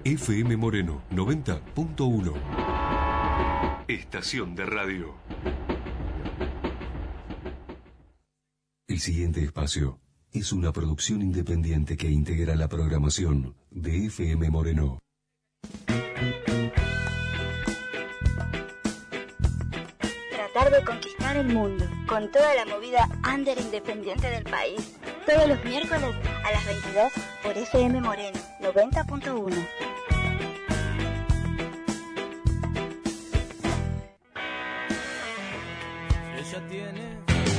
FM Moreno 90.1. Estación de radio. El siguiente espacio es una producción independiente que integra la programación de FM Moreno. Tratar de conquistar el mundo con toda la movida under independiente del país. Todos los miércoles a las 22 por FM Moreno 90.1. Ella tiene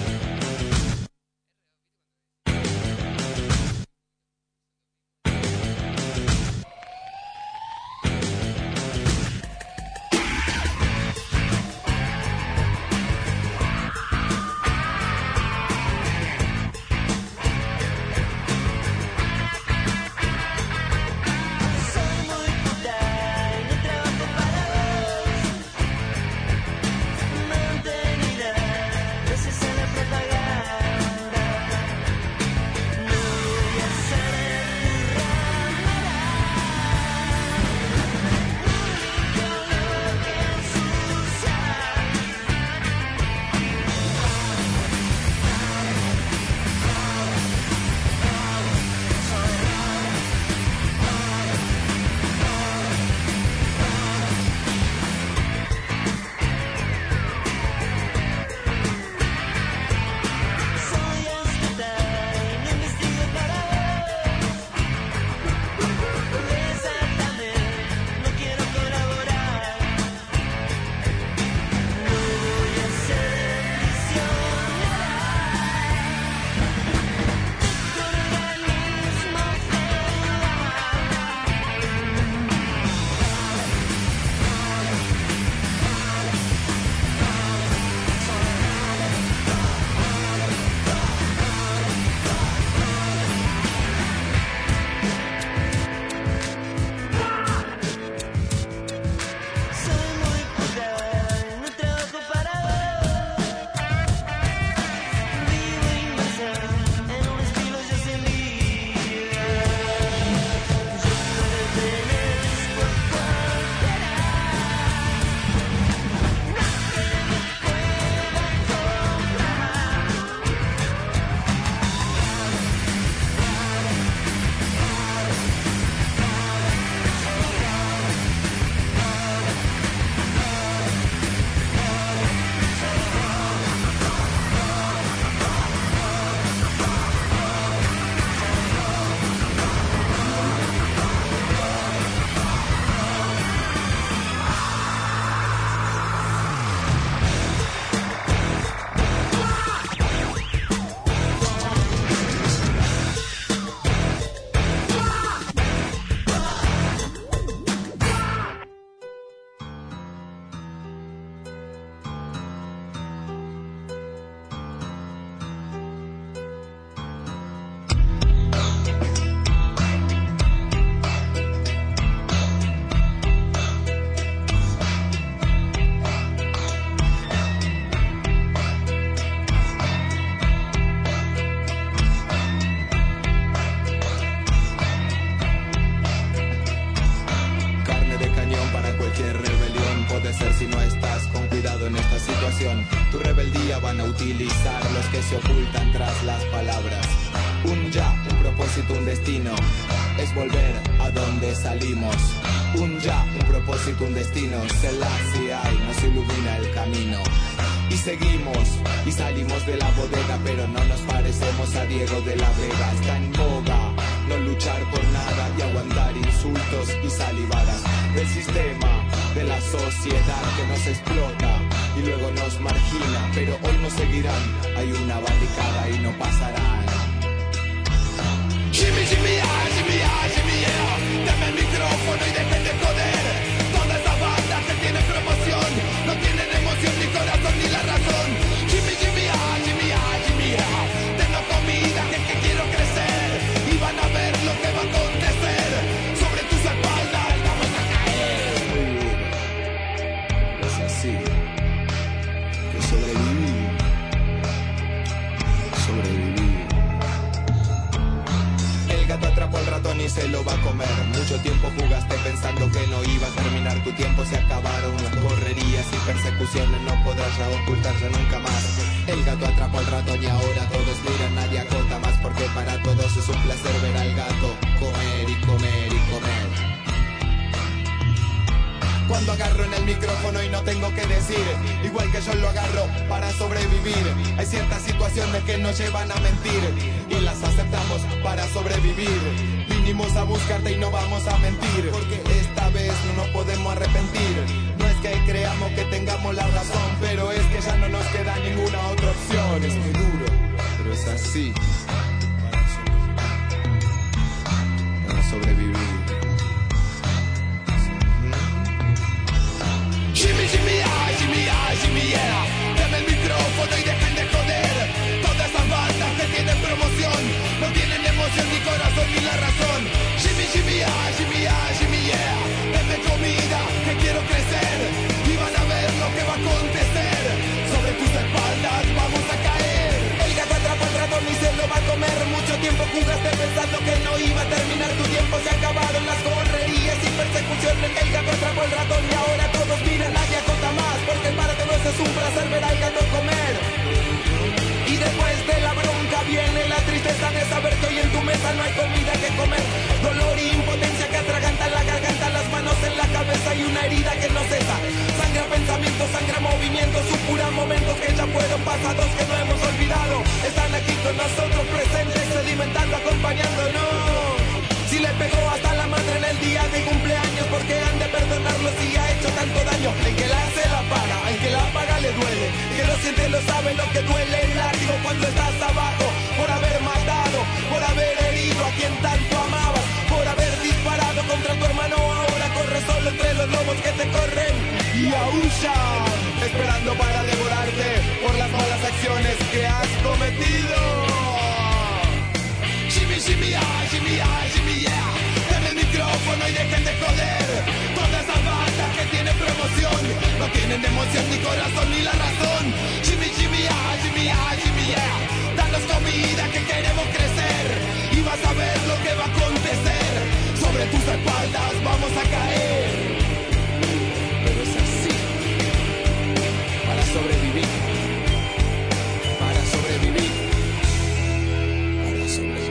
tu rebeldía van a utilizar los que se ocultan tras las palabras. Un ya, un propósito, un destino, es volver a donde salimos. Un ya, un propósito, un destino, Selassie hay, nos ilumina el camino. Y seguimos, y salimos de la bodega, pero no nos parecemos a Diego de la Vega. Está en boga no luchar por nada y aguantar insultos y salivadas del sistema, de la sociedad que nos explota y luego nos margina, pero hoy nos seguirán. Hay una barricada y no pasarán. Jimmy, Jimmy, ah, Jimmy, ah, Jimmy, yeah. Dame el micrófono y dejen de joder. Toda esa banda que tiene promoción no tienen emoción, ni corazón, ni la razón. Jimmy, Jimmy, ah, Jimmy, ah, Jimmy, ah. Tengo comida que quiero crecer y van a ver lo que va a acontecer. Sobre tus espaldas vamos a caer. Es así que sobreviví. El gato atrapó al ratón y se lo comer. Mucho tiempo jugaste pensando que no iba a terminar tu tiempo. Se acabaron las correrías y persecuciones, no podrás ya ocultarse nunca más. El gato atrapó al ratón y ahora todos miran, nadie acota más, porque para todos es un placer ver al gato comer y comer y comer. Cuando agarro en el micrófono y no tengo que decir, igual que yo lo agarro para sobrevivir. Hay ciertas situaciones que nos llevan a mentir y las aceptamos para sobrevivir. Vinimos a buscarte y no vamos a mentir, porque esta vez no nos podemos arrepentir. No es que creamos que tengamos la razón, pero es que ya no nos queda ninguna otra opción. Es muy duro, pero es así. Para sobrevivir. Jimmy, Jimmy, ay, Jimmy, ay, Jimmy, yeah. Dame el micrófono y dejen de joder. Todas esas bandas que tienen promoción no tienen emoción, ni corazón, ni la razón. Jimmy, Jimmy, ay, Jimmy, ay, Jimmy, yeah. Dame comida, que quiero crecer. Y van a ver lo que va a acontecer. Sobre tus espaldas vamos a caer. El gato atrapa al ratón y se lo va a comer. Mucho tiempo jugaste pensando que no iba a terminar tu tiempo. Se acabaron las correrías y persecuciones. El gato atrapó al ratón y ahora todos miran, nadie acota más, porque para todos es un placer ver al gato comer. Y después de la bronca viene la tristeza de saber que hoy en tu mesa no hay comida que comer. Dolor y impotencia que atragantan la garganta, las manos en la cabeza y una herida que no cesa. Sangra pensamientos, sangra movimientos, supuran momentos que ya fueron pasados, que no hemos olvidado. Están aquí con nosotros presentes, sedimentando, acompañándonos. Si le pegó hasta la madre en el día de cumpleaños, porque han de perdonarlo si ha hecho tanto daño. El que la hace la paga, el que la paga le duele. El que lo siente lo sabe, lo que duele el látigo cuando estás abajo. Por haber matado, por haber herido a quien tanto amabas, por haber disparado contra tu hermano. Ahora corres solo entre los lobos que te corren y aúllan, esperando para devorarte por las malas acciones que has cometido. Jimmy, Jimmy, ay, Jimmy, ay, Jimmy, yeah. Dame el micrófono y dejen de joder. Todas esas bandas que tienen promoción no tienen emoción, ni corazón, ni la razón. Jimmy, Jimmy, ay, Jimmy, ay, Jimmy, yeah. Danos comida que queremos crecer y vas a ver lo que va a acontecer. Sobre tus espaldas vamos a caer. Pero es así. Para sobrevivir. Para sobrevivir. Para sobrevivir.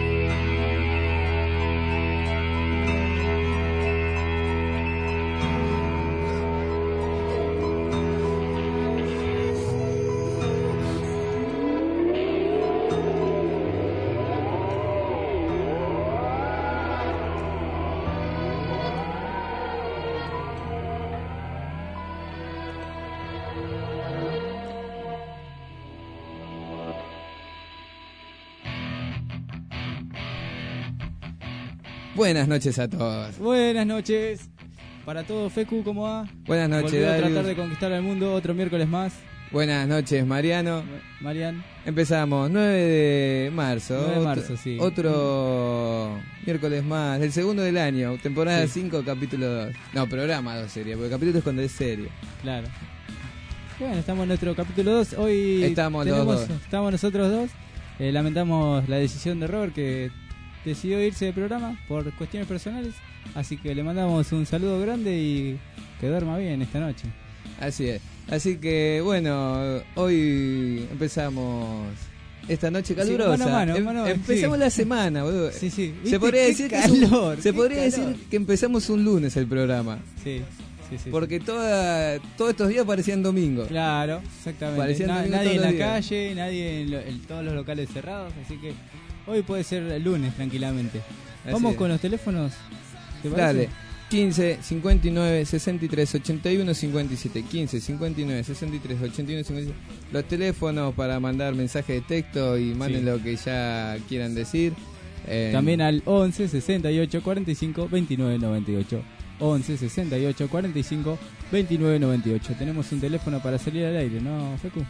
Buenas noches a todos. Buenas noches. Para todos, Fecu, ¿cómo va? Buenas noches, Volvió a Darius. tratar de conquistar al mundo otro miércoles más. Buenas noches, Mariano. Marian. Empezamos 9 de marzo. 9 de marzo, sí. Otro miércoles más, el segundo del año, temporada Sí. 5, capítulo 2. No, programa 2 sería, porque capítulo es cuando es serio. Claro. Bueno, estamos en nuestro capítulo 2. Hoy Estamos los dos. Estamos nosotros dos. Lamentamos la decisión de Robert, que decidió irse del programa por cuestiones personales. Así que le mandamos un saludo grande y que duerma bien esta noche. Así es. Así que, bueno, hoy empezamos esta noche calurosa. Sí, mano a mano, empezamos sí. la semana, boludo. Sí, sí. Se podría Qué decir calor, que se qué podría calor. decir que empezamos un lunes el programa. Sí, sí, sí. Porque todos estos días parecían domingos. Claro, exactamente. Parecían domingos Nadie en todos la los días. calle, nadie en todos los locales cerrados, así que hoy puede ser el lunes tranquilamente. Así Vamos es. con los teléfonos. ¿Te parece? Dale. 15 59 63 81 57. 15 59 63 81 57. Los teléfonos para mandar mensajes de texto y manden Sí. lo que ya quieran decir. También al 11 68 45 29 98. 11 68 45 29 98. Tenemos un teléfono para salir al aire, ¿no, Fecu?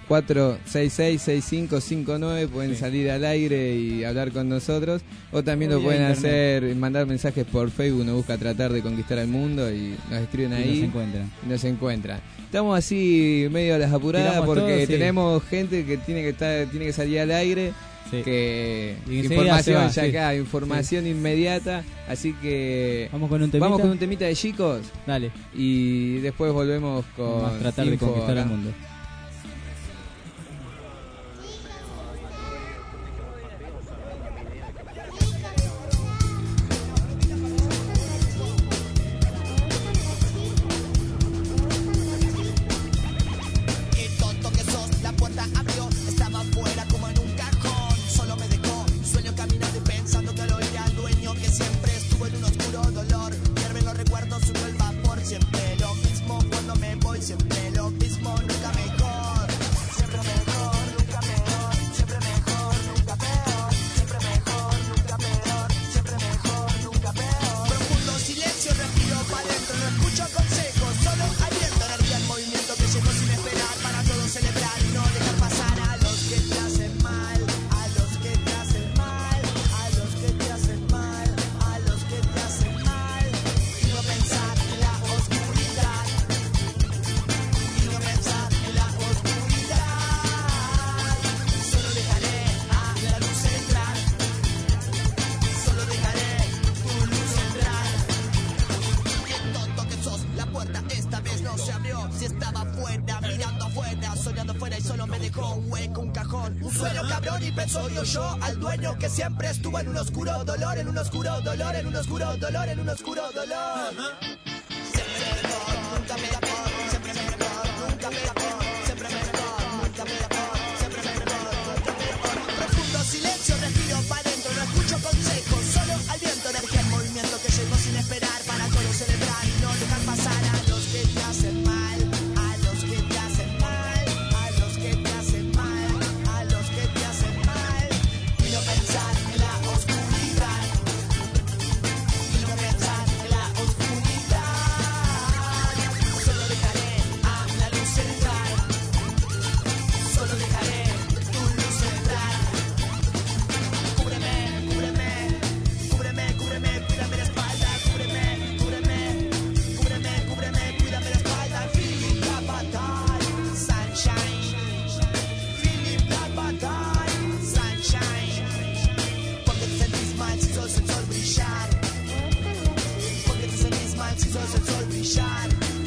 466-6559 pueden Sí. salir al aire y hablar con nosotros, o también O lo vía pueden internet. hacer, mandar mensajes por Facebook, nos busca Tratar de Conquistar el Mundo y nos escriben Y ahí nos encuentran. y nos encuentran. Estamos así medio a las apuradas Tiramos porque todo, sí. tenemos gente que tiene que salir al aire Sí. Que Y enseguida se información va, ya sí. acá, información inmediata. Así que Vamos con un temita. vamos con un temita de chicos Dale, y después volvemos con vamos a tratar de info conquistar acá. el mundo. Qué tonto que sos, la puerta abrió, estaba afuera como en un cajón. Solo me dejó, sueño caminando y pensando que lo iré al dueño que siempre estuvo en un oscuro dolor. Hierven los recuerdos, subió el vapor, siempre lo mismo cuando me voy, siempre lo mismo, nunca mejor. Siempre mejor, nunca peor, siempre mejor, nunca peor, siempre mejor, nunca peor, siempre mejor, nunca peor. Profundo silencio, respiro para adentro, no escucho consejos, solo aliento, energía en movimiento que llegó sin esperar para todos celebrar y no dejar pasar a los que te hacen mal, a los que te hacen mal, a los que te hacen mal, a los que te hacen mal. Y no pensar en la oscuridad, y no pensar en la oscuridad. Solo dejaré a la luz entrar, solo dejaré tu luz entrar. Qué tonto que sos, la puerta esta vez no se abrió. Si estaba afuera, mirando afuera, soñando afuera y solo me dejó un hueco, un cajón. Un sueño cabrón y pensó yo al dueño que siempre estuvo en un oscuro dolor, en un oscuro dolor, en un oscuro dolor, en un oscuro dolor. Siempre mejor, nunca mejor, siempre mejor, nunca mejor, siempre mejor, nunca mejor, siempre mejor, nunca mejor. Profundo silencio, respiro para adentro, no escucho consejos, solo al viento, energía en movimiento que llegó sin esperar para todos celebrar y no dejar pasar a los que te hacen mal, a los que te hacen mal, a los que te hacen mal, a los que te hacen mal. Y no pensar en la oscuridad, y no pensar en la oscuridad. Solo dejaré a la luz entrar, solo dejaré tu luz entrar. Cúbreme, cúbreme, cúbreme, cúbreme, cuídame la espalda, cúbreme, cúbreme, cúbreme, cúbreme, cuídame la espalda. Philip Black Bataille, sunshine. Philip Black Bataille, sunshine. Porque te sentís mal si sos el sol brillar. Porque te sentís mal si sos el sol brillar.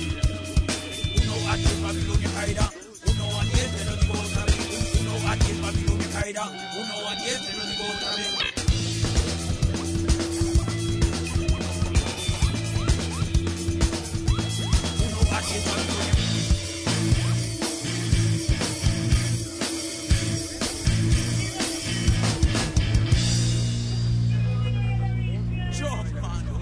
Uno aquí en Babilonia caerá, uno a 10, te lo digo otra vez. Uno aquí en Babilonia caerá, uno a 10, te lo digo otra vez. Uno aquí en Babilonia. Yo, mano.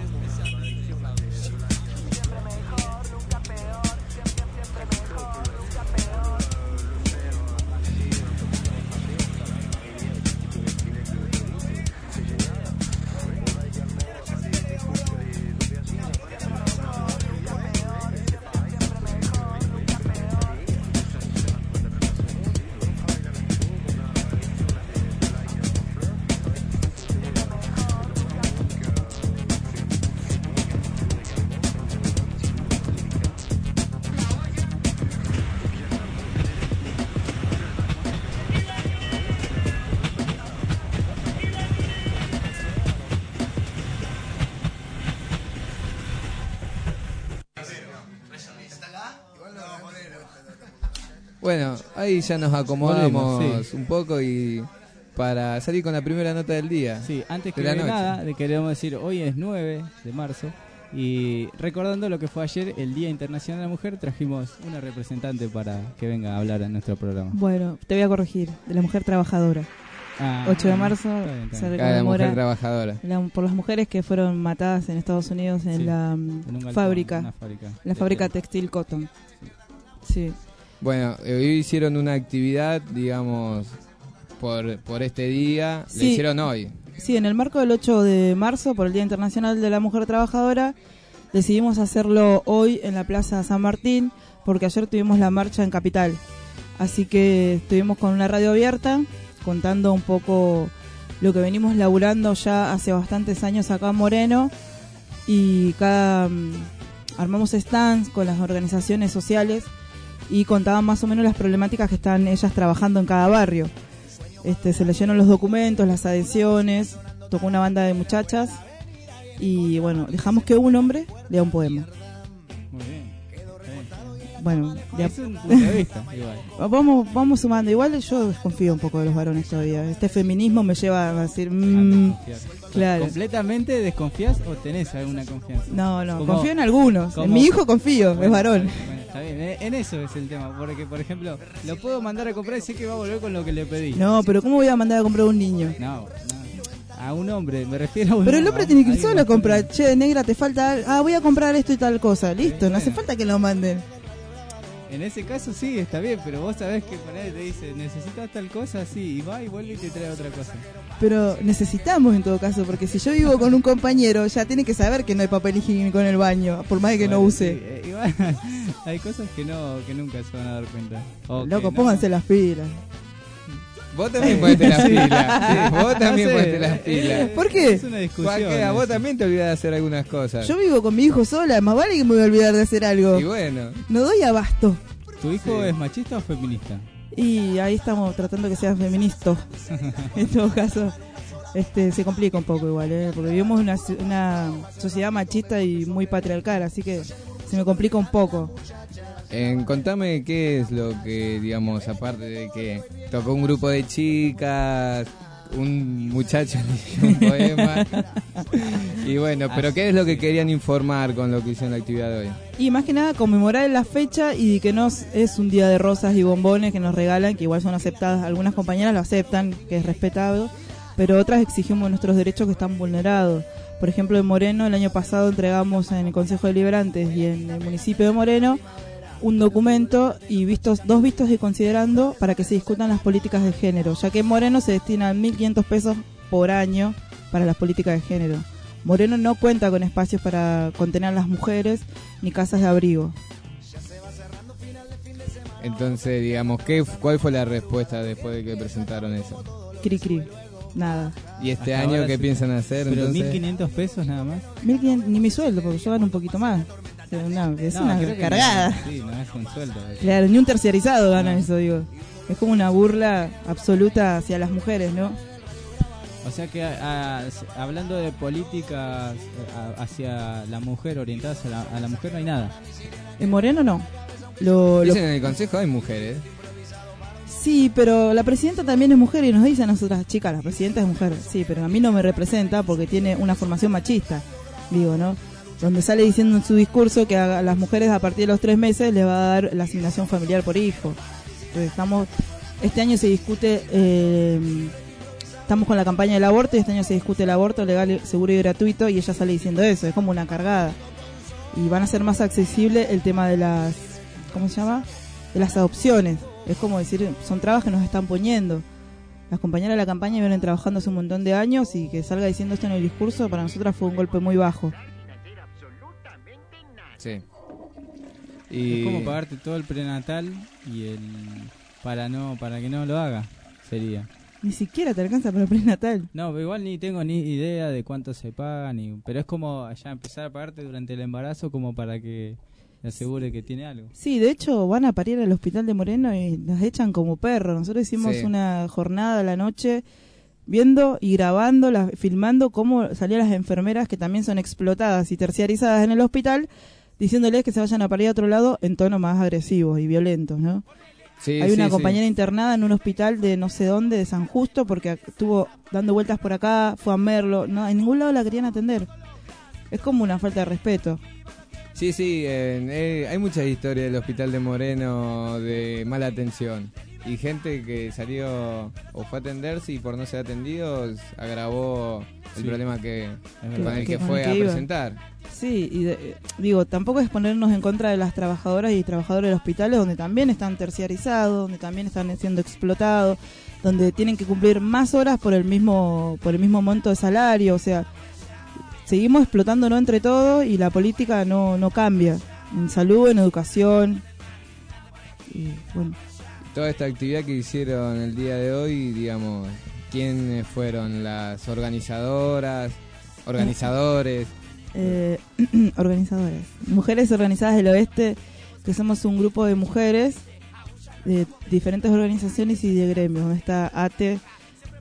Bueno, ahí ya nos acomodamos Volvemos, sí. un poco y para salir con la primera nota del día. Sí, antes que De la noche. nada, le queremos decir, hoy es 9 de marzo y recordando lo que fue ayer, el Día Internacional de la Mujer, trajimos una representante para que venga a hablar en nuestro programa. Bueno, te voy a corregir, de la mujer trabajadora. 8 de marzo está bien, está se bien. Cada mujer rememora trabajadora. por las mujeres que fueron matadas en Estados Unidos en Sí, la En un galpón, fábrica, una fábrica. la fábrica textil Cotton. Sí. Bueno, hoy hicieron una actividad, digamos, por este día. Sí. La hicieron hoy. Sí, en el marco del 8 de marzo, por el Día Internacional de la Mujer Trabajadora, decidimos hacerlo hoy en la Plaza San Martín, porque ayer tuvimos la marcha en Capital. Así que estuvimos con una radio abierta, contando un poco lo que venimos laburando ya hace bastantes años acá en Moreno, y armamos stands con las organizaciones sociales y contaban más o menos las problemáticas que están ellas trabajando en cada barrio. Se leyeron los documentos, las adhesiones, tocó una banda de muchachas y bueno, dejamos que un hombre lea un poema. Muy bien. Bueno, Es un punto de vista, igual. vamos sumando. Igual yo desconfío un poco de los varones todavía. Este feminismo me lleva a decir, claro. ¿Completamente desconfías o tenés alguna confianza? No, Como- confío en algunos. como- En mi hijo confío, Bueno, es varón. bueno, está bien, en eso es el tema. Porque, por ejemplo, lo puedo mandar a comprar y sé que va a volver con lo que le pedí. No, pero ¿cómo voy a mandar a comprar a un niño? No. A un hombre, me refiero a un Pero el hombre tiene que ir alguien solo a más comprar. Che, negra, te falta algo. Voy a comprar esto y tal cosa. Listo, no hace falta que lo manden. En ese caso sí, está bien, pero vos sabés que ponele, te dice, necesitas tal cosa, sí, y va y vuelve y te trae otra cosa. Pero necesitamos en todo caso, porque si yo vivo con un compañero, ya tiene que saber que no hay papel higiénico en el baño, por más de que no Bueno, use. sí, igual, hay cosas que nunca se van a dar cuenta. O Loco, que pónganse las pilas. Vos también ponete las Sí. pilas. Sí, vos también No sé. ponete las pilas. ¿Por qué? Es una discusión. Porque a vos eso. también te olvidás de hacer algunas cosas. Yo vivo con mi hijo sola, más vale que me voy a olvidar de hacer algo. Y bueno, No doy abasto. ¿Tu hijo Sí. es machista o feminista? Y ahí estamos tratando que sea feminista. En todo caso, se complica un poco igual, porque vivimos una sociedad machista y muy patriarcal, así que se me complica un poco. contame qué es lo que, digamos, aparte de que tocó un grupo de chicas, un muchacho leyó un poema. Y bueno, pero ¿qué es lo que querían informar con lo que hicieron la actividad de hoy? Y más que nada conmemorar la fecha y que no es un día de rosas y bombones que nos regalan, que igual son aceptadas, algunas compañeras lo aceptan, que es respetado, pero otras exigimos nuestros derechos que están vulnerados. Por ejemplo, en Moreno el año pasado entregamos en el Consejo Deliberantes y en el municipio de Moreno un documento y dos vistos y considerando para que se discutan las políticas de género, ya que en Moreno se destinan 1.500 pesos por año para las políticas de género. Moreno no cuenta con espacios para contener a las mujeres ni casas de abrigo. Entonces, digamos, ¿cuál fue la respuesta después de que presentaron eso? Cri cri, nada. ¿Y este Hasta año ahora qué sí. piensan hacer? Pero Entonces, 1.500 pesos nada más. 1.500, ni mi sueldo, porque yo gano un poquito más. O sea, es No, una creo que cargada. no, sí, no es un sueldo. Claro, ni un terciarizado gana No. eso, digo. Es como una burla absoluta hacia las mujeres, ¿no? O sea que hablando de políticas hacia la mujer, orientadas a la mujer, no hay nada. En Moreno no. Lo- dicen en el consejo hay mujeres. Sí, pero la presidenta también es mujer y nos dice a nosotras, chicas, la presidenta es mujer. Sí, pero a mí no me representa porque tiene una formación machista, digo, ¿no? Donde sale diciendo en su discurso que a las mujeres a partir de los 3 meses les va a dar la asignación familiar por hijo. Entonces este año se discute, estamos con la campaña del aborto y este año se discute el aborto legal, seguro y gratuito y ella sale diciendo eso, es como una cargada. Y van a ser más accesible el tema de las, ¿cómo se llama? De las adopciones. Es como decir, son trabas que nos están poniendo. Las compañeras de la campaña vienen trabajando hace un montón de años y que salga diciendo esto en el discurso para nosotras fue un golpe muy bajo. Sí. Y Es como pagarte todo el prenatal y para que no lo haga, sería. Ni siquiera te alcanza para el prenatal. No, pero igual ni tengo ni idea de cuánto se paga, pero es como ya empezar a pagarte durante el embarazo como para que le asegure que tiene algo. Sí, de hecho van a parir al hospital de Moreno y nos echan como perros. Nosotros hicimos Sí. una jornada a la noche viendo y grabando, filmando cómo salían las enfermeras que también son explotadas y terciarizadas en el hospital, diciéndoles que se vayan a parir a otro lado en tonos más agresivos y violentos, ¿no? sí, Hay una sí, compañera sí. internada en un hospital de no sé dónde, de San Justo, porque estuvo dando vueltas por acá, fue a Merlo, no, en ningún lado la querían atender. Es como una falta de respeto. Sí, sí, hay muchas historias del hospital de Moreno de mala atención. Y gente que salió o fue a atenderse y por no ser atendidos agravó el Sí. problema con el que con fue el que a iba. presentar. Sí, y digo, tampoco es ponernos en contra de las trabajadoras y trabajadores de los hospitales donde también están terciarizados, donde también están siendo explotados, donde tienen que cumplir más horas por el mismo monto de salario, o sea, seguimos explotándonos entre todos y la política no cambia, en salud, en educación, y bueno. Toda esta actividad que hicieron el día de hoy, digamos, ¿quiénes fueron las organizadoras, organizadores? Organizadoras. Mujeres Organizadas del Oeste, que somos un grupo de mujeres de diferentes organizaciones y de gremios. Está ATE,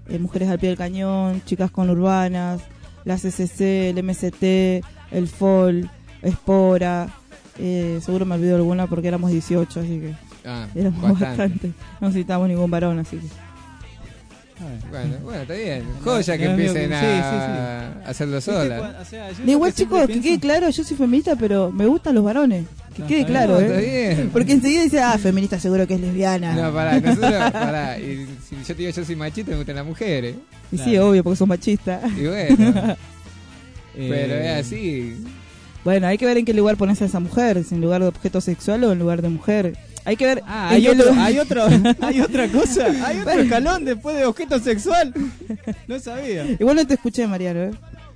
Mujeres al Pie del Cañón, Chicas con Urbanas, la CCC, el MST, el FOL, Espora, seguro me olvido alguna porque éramos 18, así que éramos bastante. No necesitábamos ningún varón, así que... Bueno, está bien. Joya que empiecen a hacerlo sola. Igual, chicos, que quede claro, yo soy feminista, pero me gustan los varones. Que quede claro, Está bien. Porque enseguida dice, feminista seguro que es lesbiana. No, pará. Y si yo te digo yo soy machista, me gustan las mujeres. Y sí, obvio, porque sos machista. Y bueno. Pero es así. Bueno, hay que ver en qué lugar pones a esa mujer, si en lugar de objeto sexual o en lugar de mujer. Hay que ver. Hay otra cosa, hay otro escalón después de objeto sexual. No sabía. Igual no te escuché, Mariano,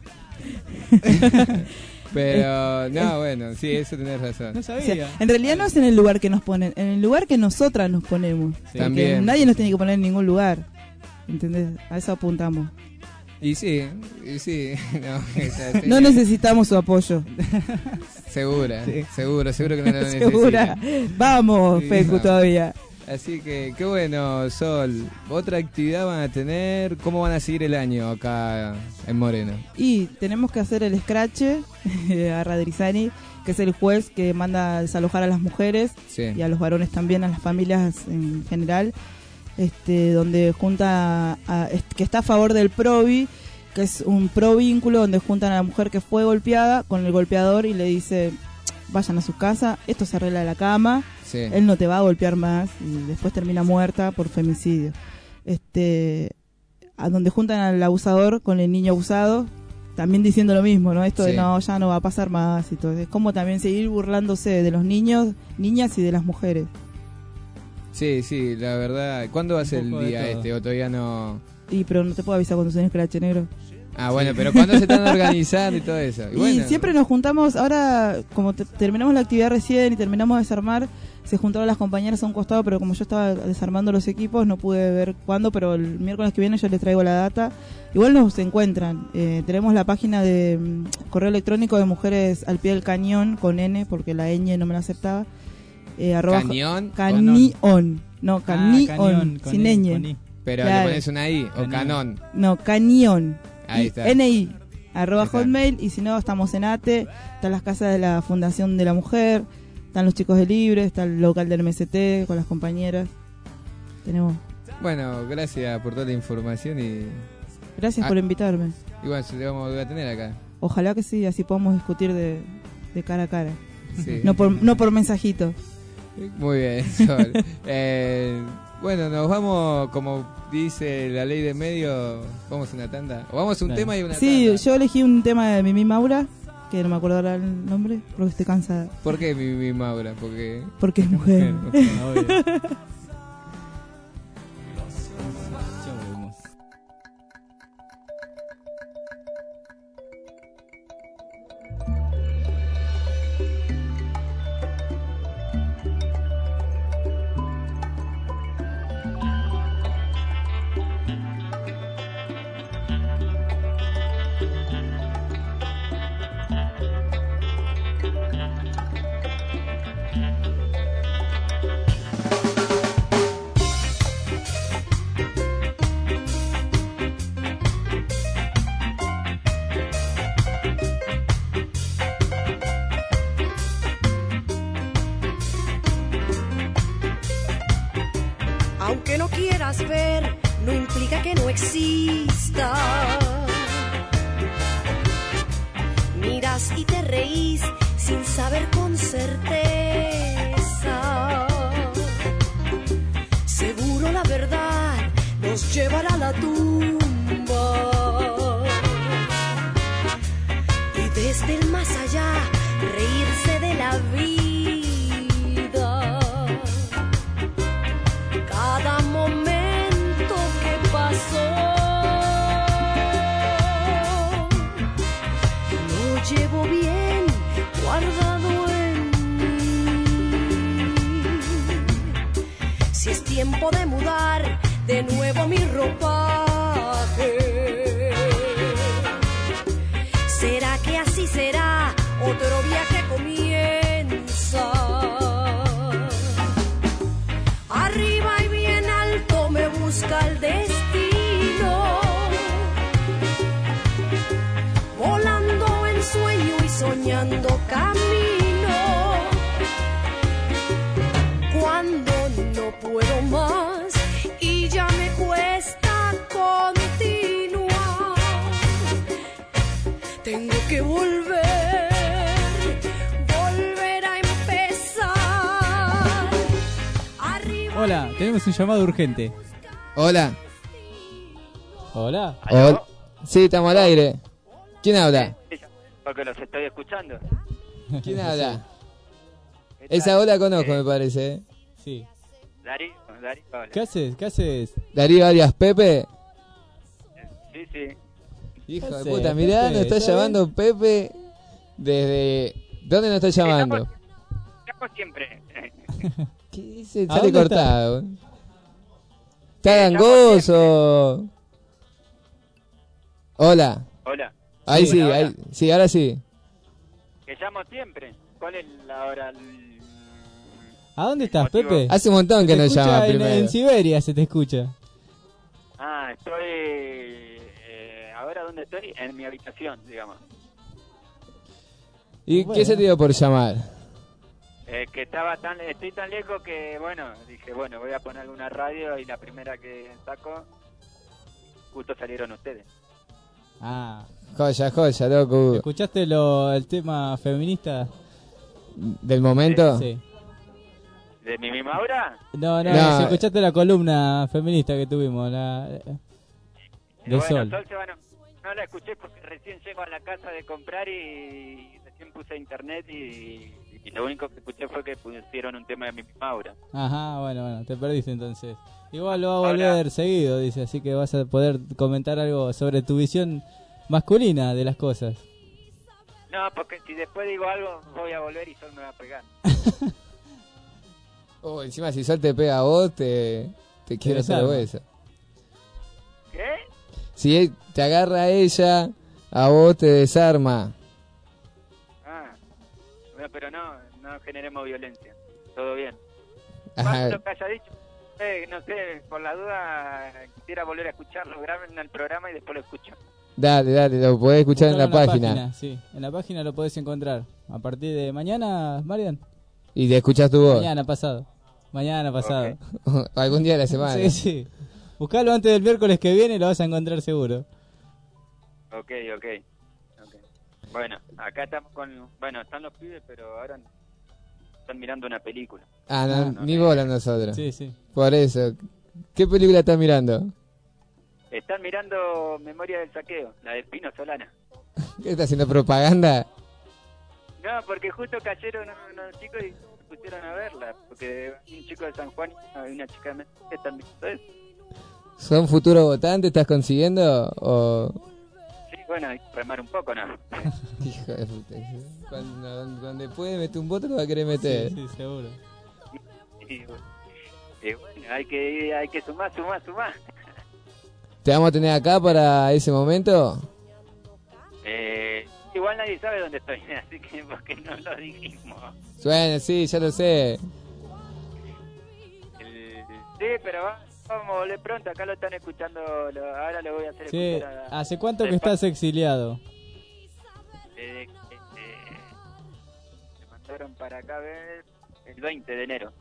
Pero, no, bueno, sí, eso tenés razón. No sabía. O sea, en realidad no es en el lugar que nos ponen, en el lugar que nosotras nos ponemos. Sí. También. Nadie nos tiene que poner en ningún lugar. ¿Entendés? A eso apuntamos. Y sí. No necesitamos su apoyo. Seguro que no lo necesita. Segura. Vamos, sí, Fecu, todavía. Así que, qué bueno, Sol. ¿Otra actividad van a tener? ¿Cómo van a seguir el año acá en Moreno? Y tenemos que hacer el scratch a Radrizani, que es el juez que manda a desalojar a las mujeres y a los varones también, a las familias en general. Donde junta que está a favor del PROVI, que es un provínculo donde juntan a la mujer que fue golpeada con el golpeador y le dice, vayan a su casa, esto se arregla en la cama, él no te va a golpear más, y después termina muerta por femicidio. A donde juntan al abusador con el niño abusado, también diciendo lo mismo, ¿no? Esto de no, ya no va a pasar más y todo. Es como también seguir burlándose de los niños, niñas y de las mujeres. Sí, la verdad. ¿Cuándo va a ser el día o todavía no? Pero no te puedo avisar cuando se scratch, negro. Bueno, pero ¿cuándo se están organizando y todo eso? Y bueno, siempre nos juntamos, ahora como terminamos la actividad recién y terminamos de desarmar, se juntaron las compañeras a un costado, pero como yo estaba desarmando los equipos no pude ver cuándo, pero el miércoles que viene yo les traigo la data. Igual nos encuentran, tenemos la página de correo electrónico de Mujeres al Pie del Cañón, con N, porque la ñ no me la aceptaba. Cañón. Canión. No, canión. Sin ñ. Pero le pones una I o canón. No, canión. Ahí está. NI. @hotmail. Y si no, estamos en ATE. Están las casas de la Fundación de la Mujer. Están los chicos de Libre. Está el local del MST con las compañeras. Tenemos. Bueno, gracias por toda la información y. Gracias por invitarme. Igual, te vamos a tener acá. Ojalá que sí, así podamos discutir de cara a cara. Sí. No por mensajito. Muy bien, Sol. Bueno, nos vamos, como dice la ley de medio, vamos a una tanda. O vamos a un tema y una tanda. Sí, yo elegí un tema de Mimi Maura, que no me acuerdo ahora el nombre, porque estoy cansada. ¿Por qué Mimi Maura? Porque es mujer. Aunque no quieras ver, no implica que no exista. Miras y te reís sin saber con certeza. Seguro la verdad nos llevará a la tumba. Y desde el más allá, reírse de la vida. Cada momento que pasó lo llevo bien guardado en mí. Si es tiempo de mudar de nuevo mi ropaje, ¿será que así será? Otro viaje comienza. Arriba y bien alto me busca el destino. abriendo camino. Cuando no puedo más y ya me cuesta continuar, tengo que volver a empezar. Arriba. Hola, tenemos un llamado urgente. Hola. Hola. Hola. Sí, estamos al aire. ¿Quién habla? Porque los estoy escuchando. ¿Quién habla? ¿Qué tal? Esa voz la conozco, me parece. Sí. Darío, hola. ¿Qué haces? ¿Qué haces? Darío alias Pepe. Sí, sí. Hijo ¿Qué de haces, puta, mirá, Pepe? nos está ¿Está llamando Pepe desde... ¿Dónde nos está llamando? Estamos siempre. ¿Qué dice? ¿A Sale dónde está? cortado. ¿Está gangoso? Hola. Hola. Ahí Sí, sí, ahora. sí, ahora sí. Que llamo siempre. ¿Cuál es la hora? ¿A dónde estás, motivo? Pepe? Hace un montón que Te nos escucha llama en primero. Siberia se te escucha. Estoy... ¿Ahora dónde estoy? En mi habitación, digamos. ¿Y Bueno. qué se te dio por llamar? Que estoy tan lejos que, bueno, dije, bueno, voy a poner alguna radio y la primera que saco, justo salieron ustedes. Ah. Joya, loco. ¿Escuchaste el tema feminista? ¿Del momento? Sí. ¿De mi misma hora? No, No. si escuchaste la columna feminista que tuvimos, de Bueno, Sol. Sol se va, no la escuché porque recién llego a la casa de comprar y recién puse internet y lo único que escuché fue que pusieron un tema de mi misma hora. Ajá, bueno, te perdiste entonces. Igual lo va a Ahora- volver seguido, dice, así que vas a poder comentar algo sobre tu visión masculina de las cosas. No, porque si después digo algo voy a volver y Sol me va a pegar. Encima si Sol te pega a vos, te quiero hacer desarma. eso. ¿Qué? Si te agarra a ella, a vos te desarma. Bueno, pero no generemos violencia. Todo bien. Ajá. Lo que haya dicho, no sé, por la duda quisiera volver a escucharlo, graben el programa y después lo escucho. Dale, lo podés escuchar en la Buscalo página. Sí, en la página lo podés encontrar. A partir de mañana, Marian. Y te escuchás tu voz. Mañana pasado. Algún día de la semana. Sí. Buscalo antes del miércoles que viene y lo vas a encontrar seguro. Ok. Bueno, acá estamos bueno, están los pibes, pero ahora están mirando una película. Ni bola nosotros. Sí. Por eso. ¿Qué película estás mirando? Están mirando Memoria del Saqueo, la de Pino Solana. ¿Qué está haciendo propaganda? No, porque justo cayeron unos chicos y se pusieron a verla, porque un chico de San Juan y una chica de México que están viendo eso. ¿Son futuros votantes? ¿Estás consiguiendo? ¿O...? Sí, bueno, hay que remar un poco, ¿no? Hijo de puta. Cuando puede meter un voto lo va a querer meter. Sí, seguro. Y bueno, hay que sumar. ¿Te vamos a tener acá para ese momento? Igual nadie sabe dónde estoy, así que porque no lo dijimos. Bueno, sí, ya lo sé. Sí, pero vamos a volver pronto, acá lo están escuchando, ahora lo voy a hacer Sí, escuchar a... ¿hace cuánto que estás exiliado? Me mandaron para acá ver el 20 de enero.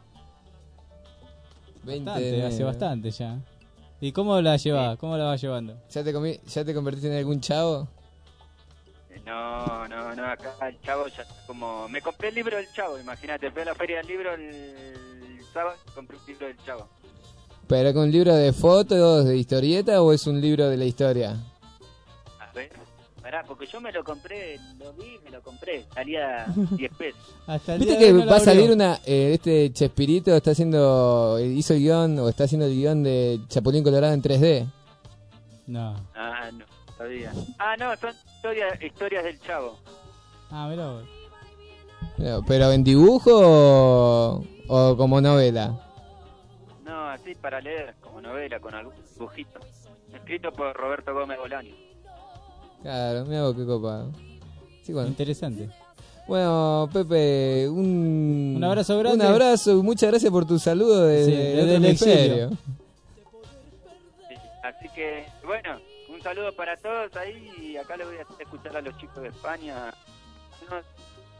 Hace bastante ya. ¿Y cómo la llevas? ¿Cómo la vas llevando? ¿Ya te convertiste en algún chavo? No, acá el Chavo ya está como... Me compré el libro del Chavo, imagínate, fui a la feria del libro el sábado y compré un libro del Chavo. ¿Pero con un libro de fotos, de historieta o es un libro de la historia? A ver, pará, porque yo me lo compré, me lo compré, salía 10 pesos. Hasta el ¿Viste día de que hoy no la va a salir abrió. este Chespirito hizo el guión o está haciendo el guión de Chapulín Colorado en 3D? No. No, todavía. No, son historias del Chavo. Mirá vos. No, ¿pero en dibujo o como novela? No, así para leer, como novela, con algún dibujito. Escrito por Roberto Gómez Bolaño. Claro, mira vos qué copa. Sí, bueno. Interesante. Bueno, Pepe, un abrazo grande. Un abrazo, muchas gracias por tu saludo desde desde el hemisferio. Sí, así que, bueno, un saludo para todos ahí y acá les voy a hacer escuchar a los chicos de España.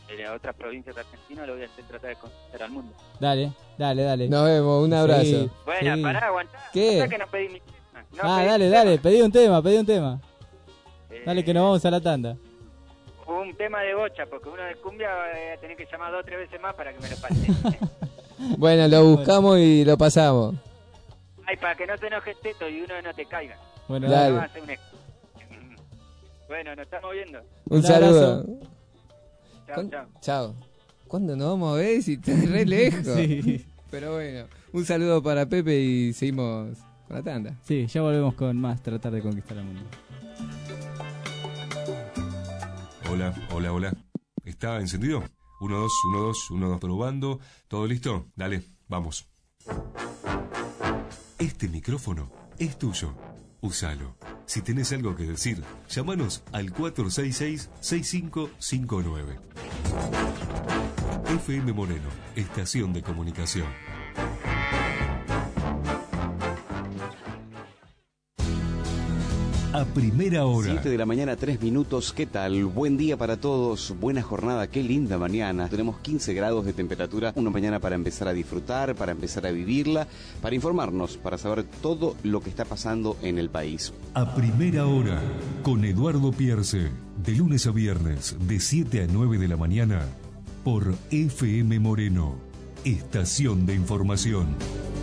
de otras provincias de Argentina, lo voy a hacer tratar de conquistar al mundo. Dale. Nos vemos, un abrazo. Sí. Bueno, pará, aguantá. ¿Qué? Aguantá que no pedí mi tema. No pedí Dale, mi dale, tema. pedí un tema. Eh, Dale que nos vamos a la tanda. Un tema de bocha, porque uno de cumbia tenés que llamar 2 o 3 veces más para que me lo pase. Bueno, lo buscamos y lo pasamos. Ay, para que no te enojes, Teto, y uno no te caiga. Bueno, Dale. No va a hacer Bueno, nos estamos viendo. Un Un saludo. abrazo. Chao. Chao. ¿Cuándo nos vamos a ver si estás re lejos? Sí. Pero bueno, un saludo para Pepe y seguimos con la tanda. Sí, ya volvemos con más Tratar de Conquistar el Mundo. Hola. ¿Está encendido? 1, 2, probando. ¿Todo listo? Dale, vamos. Este micrófono es tuyo. Úsalo. Si tenés algo que decir, llámanos al 466-6559. FM Moreno, estación de comunicación. A primera hora. 7 de la mañana, 3 minutos. ¿Qué tal? Buen día para todos. Buena jornada. Qué linda mañana. Tenemos 15 grados de temperatura. Una mañana para empezar a disfrutar, para empezar a vivirla, para informarnos, para saber todo lo que está pasando en el país. A primera hora, con Eduardo Pierce. De lunes a viernes, de 7 a 9 de la mañana, por FM Moreno, estación de información.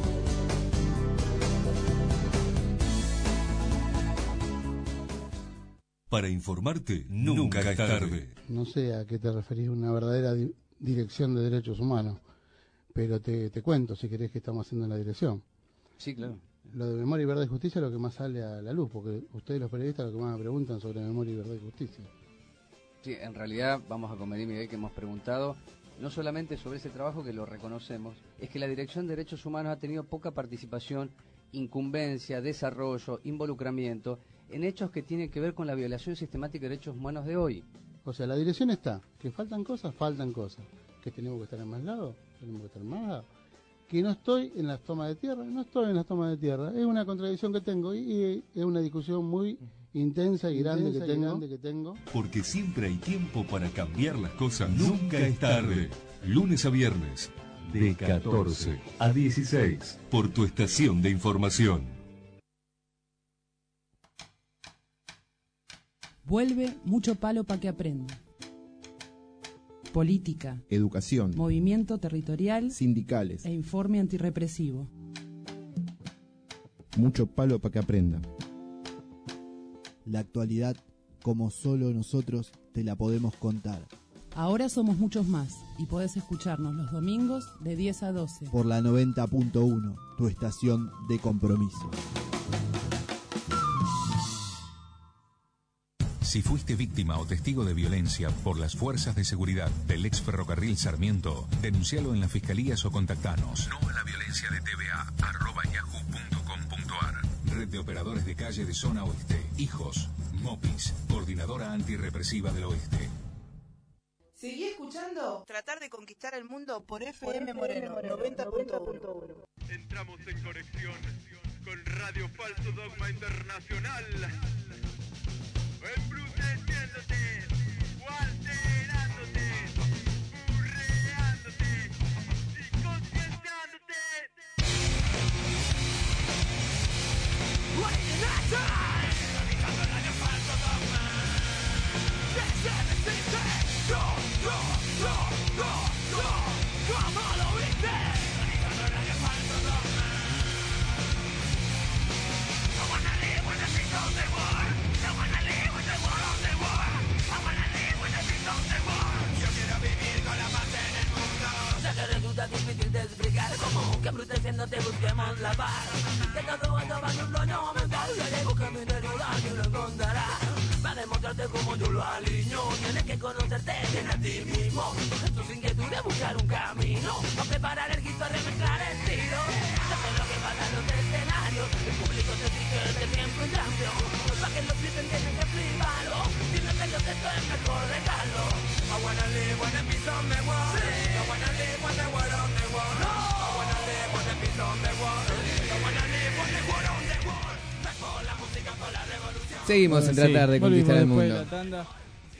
Para informarte, nunca es tarde. No sé a qué te referís, una verdadera dirección de derechos humanos, pero te cuento, si querés, que estamos haciendo en la dirección. Sí, claro. Lo de memoria y verdad y justicia es lo que más sale a la luz, porque ustedes los periodistas lo que más me preguntan sobre memoria y verdad y justicia. Sí, en realidad vamos a convenir, Miguel, que hemos preguntado no solamente sobre ese trabajo, que lo reconocemos, es que la Dirección de Derechos Humanos ha tenido poca participación, incumbencia, desarrollo, involucramiento en hechos que tienen que ver con la violación sistemática de derechos humanos de hoy. O sea, la dirección está, que faltan cosas, que tenemos que estar en más lados, tenemos que estar en más lados. Que no estoy en las tomas de tierra, es una contradicción que tengo y es una discusión muy intensa y grande que tengo. Porque siempre hay tiempo para cambiar las cosas. Nunca es tarde. Lunes a viernes, de 14 a 16, por tu estación de información. Vuelve Mucho Palo para que aprenda. Política, educación, movimiento territorial, sindicales e informe antirrepresivo. Mucho palo para que aprenda. La actualidad, como solo nosotros te la podemos contar. Ahora somos muchos más y podés escucharnos los domingos de 10 a 12. Por la 90.1, tu estación de compromiso. Si fuiste víctima o testigo de violencia por las fuerzas de seguridad del ex ferrocarril Sarmiento, denuncialo en las fiscalías o contactanos. No a la violencia de tva@yahoo.com.ar. Red de Operadores de Calle de Zona Oeste. Hijos. MOPIS. Coordinadora Antirrepresiva del Oeste. Seguí escuchando Tratar de Conquistar el Mundo por FM Moreno 90.1. Entramos en conexión con Radio Falso Dogma Internacional. Embruteciéndote, alterándote, burreándote y concienciándote. Waiting at time, radicando Radio Falso Dogma. Desde el existe, ¿cómo lo viste? Radicando Radio Falso Dogma. I wanna live with the beat of the war. I wanna live with the war on the war. I wanna live with the beat of the war. Yo quiero vivir con la paz en el mundo. Sé que resulta difícil de explicar cómo que embruteciéndote busquemos la paz. Que todo esto va en un plano mental. Ya llevo que mi interior y lo encontrarás. Para demostrarte cómo yo lo alineo. Tienes que conocerte bien a ti mismo. Tus inquietudes buscar un camino. A preparar el guiso a remezclar estilos. Sabes lo que pasa en los escenarios. El público te exige de tiempo y cambio. Para que lo flipen tienen que fliparlo. Dime que yo te estoy el mejor regalo. I wanna live when the peace on the world. I wanna live when the world on the world. I wanna live when the peace on the world. I wanna live when the world on the world. Mejor la música con la revolución. Seguimos en tratar de conquistar el mundo.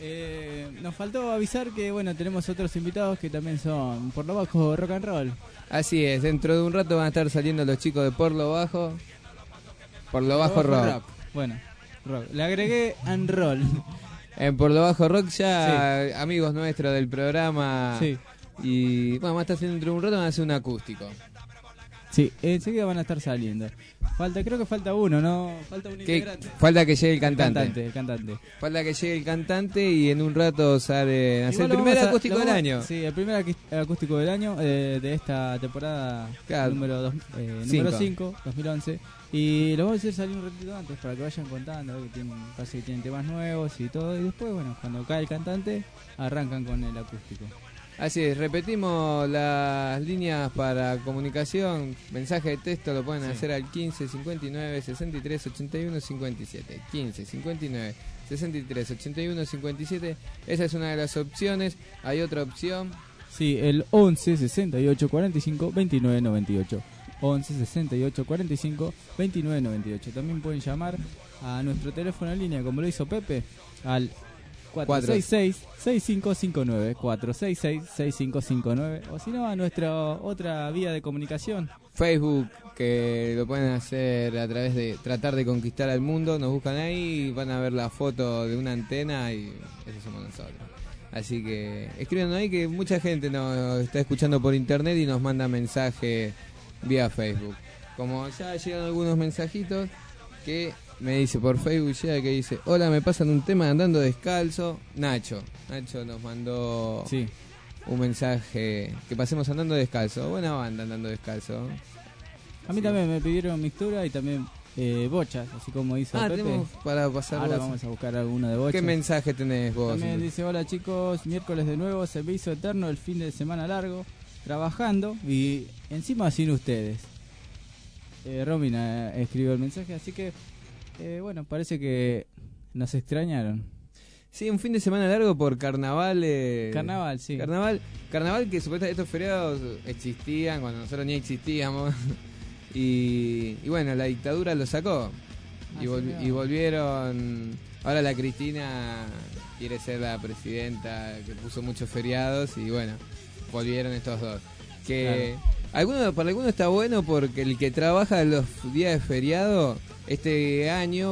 Nos faltó avisar que bueno, tenemos otros invitados que también son por lo bajo rock and roll. Así es, dentro de un rato van a estar saliendo los chicos de Por lo Bajo. Por lo Bajo Rock. Bueno, rock. Le agregué and roll. En Por lo Bajo Rock ya amigos nuestros del programa. Sí. Y bueno, van a estar haciendo dentro de un rato, van a hacer un acústico. Sí, enseguida van a estar saliendo. Creo que falta uno, ¿no? Falta un integrante. Falta que llegue el cantante. El cantante. Falta que llegue el cantante y en un rato sale hacer el Igual primer acústico del año. Sí, el primer acústico del año de esta temporada número 5, 2011. Y lo vamos a hacer salir un ratito antes para que vayan contando, que parece que tienen temas nuevos y todo. Y después, bueno, cuando cae el cantante, arrancan con el acústico. Así es, repetimos las líneas para comunicación, mensaje de texto lo pueden hacer al 15 59 63 81 57, 15 59 63 81 57, esa es una de las opciones. Hay otra opción. Sí, el 11 68 45 29 98, 11 68 45 29 98. También pueden llamar a nuestro teléfono en línea, como lo hizo Pepe, al 466-6559, 466-6559, o si no a nuestra otra vía de comunicación, Facebook, que lo pueden hacer a través de Tratar de Conquistar al Mundo. Nos buscan ahí y van a ver la foto de una antena y esos somos nosotros. Así que escriban ahí, que mucha gente nos está escuchando por internet y nos manda mensaje vía Facebook. Como ya llegan algunos mensajitos que me dice por Facebook, ya que dice: hola, me pasan un tema de Andando Descalzo. Nacho nos mandó un mensaje que pasemos Andando Descalzo. Buena banda Andando Descalzo. A mí también me pidieron mixtura y también bochas, así como hizo Pepe. Tenemos para pasar. Ahora vos. vamos a buscar alguno de bochas. ¿Qué mensaje tenés vos? También dice: hola chicos, miércoles de nuevo, se me hizo eterno el fin de semana largo, trabajando y encima sin ustedes. Romina escribió el mensaje, así que bueno, parece que nos extrañaron. Sí, un fin de semana largo por carnaval. Carnaval, sí. Carnaval que supuestamente estos feriados existían cuando nosotros ni existíamos. y bueno, la dictadura lo sacó. Y volvieron. Ahora la Cristina quiere ser la presidenta, que puso muchos feriados. Y bueno, volvieron estos dos. Que para algunos está bueno, porque el que trabaja los días de feriado, este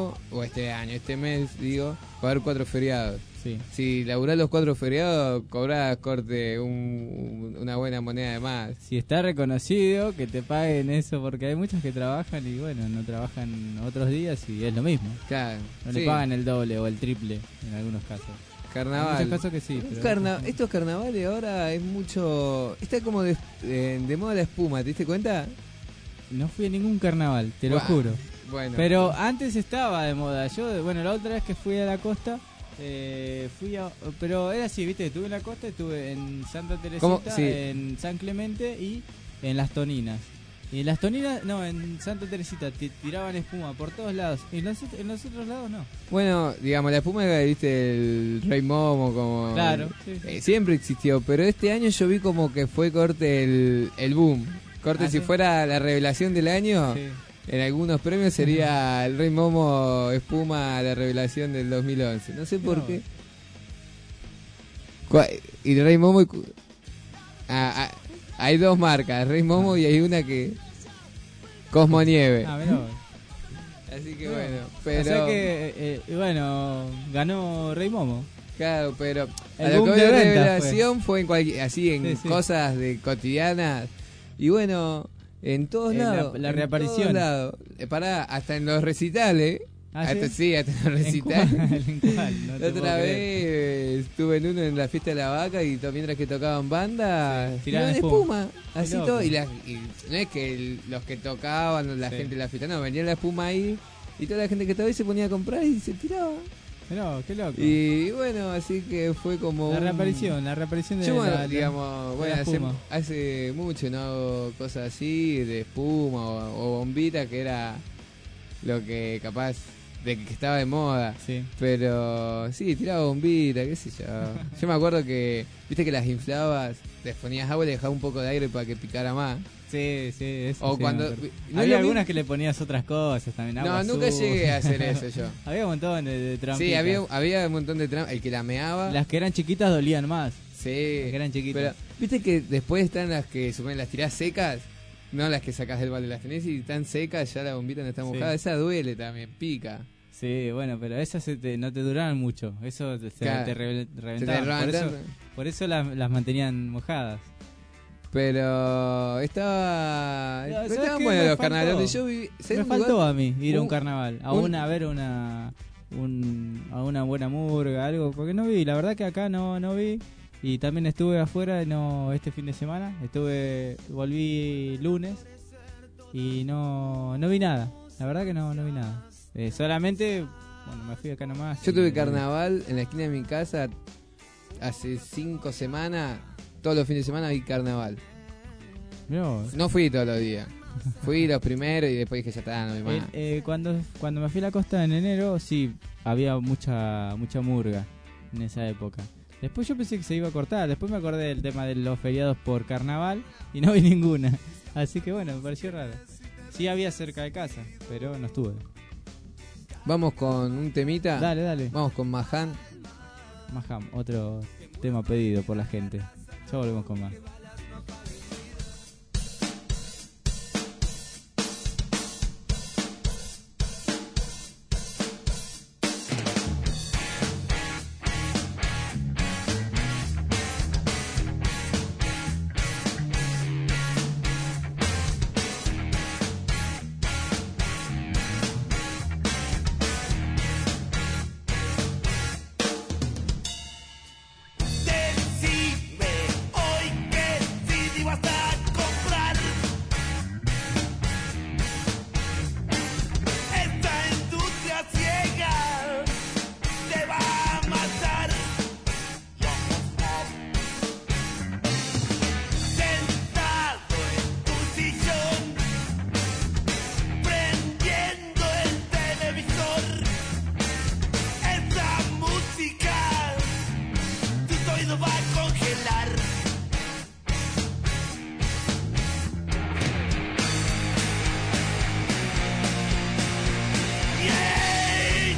mes, digo, va a haber 4 feriados. Sí. Si laburás los 4 feriados, cobrás corte una buena moneda de más. Si está reconocido, que te paguen eso, porque hay muchos que trabajan y bueno, no trabajan otros días y es lo mismo. Claro. No le pagan el doble o el triple en algunos casos. Carnaval. En muchos casos que sí. Pero estos carnavales ahora es mucho. Está como de moda la espuma, ¿te diste cuenta? No fui a ningún carnaval, te lo juro. Bueno. Pero antes estaba de moda. Yo, la otra vez que fui a la costa, pero era así, ¿viste? Estuve en la costa, estuve en Santa Teresita, en San Clemente y en Las Toninas. Y en Las Toninas, no, en Santa Teresita tiraban espuma por todos lados. Y en los otros lados no. Bueno, digamos, la espuma, viste, el Rey Momo, como... Claro, siempre existió, pero este año yo vi como que fue corte el boom. Corte, si fuera la revelación del año, en algunos premios sería el Rey Momo espuma, la revelación del 2011. No sé por qué. Y el Rey Momo... hay 2 marcas, Rey Momo y hay una que... Cosmo Nieve. Así que bueno, pero... O sea que, ganó Rey Momo. Claro, pero el a lo boom que de veo ventas revelación fue en cosas de cotidianas. Y bueno, en todos lados. La reaparición. Hasta en los recitales. Hasta en los recitales. ¿En cuál? No la otra vez estuve en uno en la fiesta de la vaca y mientras que tocaban bandas, tiraban espuma. Así todo. Y no es que los que tocaban, la gente de la fiesta, no, vendían la espuma ahí y toda la gente que estaba ahí se ponía a comprar y se tiraba. No, qué loco. Y bueno, así que fue como la reaparición de yo, hace mucho no hago cosas así de espuma o bombita, que era lo que capaz de que estaba de moda. Sí. Pero sí, tiraba bombita, qué sé yo. Yo me acuerdo que, viste que las inflabas, les ponías agua y le dejabas un poco de aire para que picara más. Sí, eso O sí, cuando no había algunas que le ponías otras cosas también. No, agua nunca azul. llegué a hacer eso yo. Había un montón de trampitas. Sí, había un montón de trampas. El que la meaba. Las que eran chiquitas dolían más. Sí. Las que eran chiquitas. Pero, viste que después están las que suponen las tirás secas, no las que sacás del balde, las tenés y están secas, ya la bombita no está mojada. Esa duele también, pica. Sí, bueno, pero esas no te duraban mucho. Eso te reventaban. Por eso las mantenían mojadas. Pero estaban buenos los carnavales donde yo viví. Me faltó a mí ir a un carnaval, a ver una buena murga, algo, porque no vi, la verdad que acá no vi. Y también estuve afuera este fin de semana, volví lunes y no vi nada, la verdad que no vi nada. Solamente, bueno, me fui acá nomás. Yo tuve carnaval en la esquina de mi casa hace 5 semanas. Todos los fines de semana vi carnaval. No fui todos los días. Fui los primeros y después dije ya está, no vi más. Cuando me fui a la costa en enero, sí, había mucha murga en esa época. Después yo pensé que se iba a cortar. Después me acordé del tema de los feriados por carnaval y no vi ninguna. Así que bueno, me pareció raro. Sí había cerca de casa, pero no estuve. Vamos con un temita. Dale. Vamos con Maham, otro tema pedido por la gente. Ya volvemos con más. Decime hoy que si vas a comprar esta industria ciega te va a matar. Sentado en tu sillón prendiendo el televisor, esa música tu oído va a congelar. Yeah.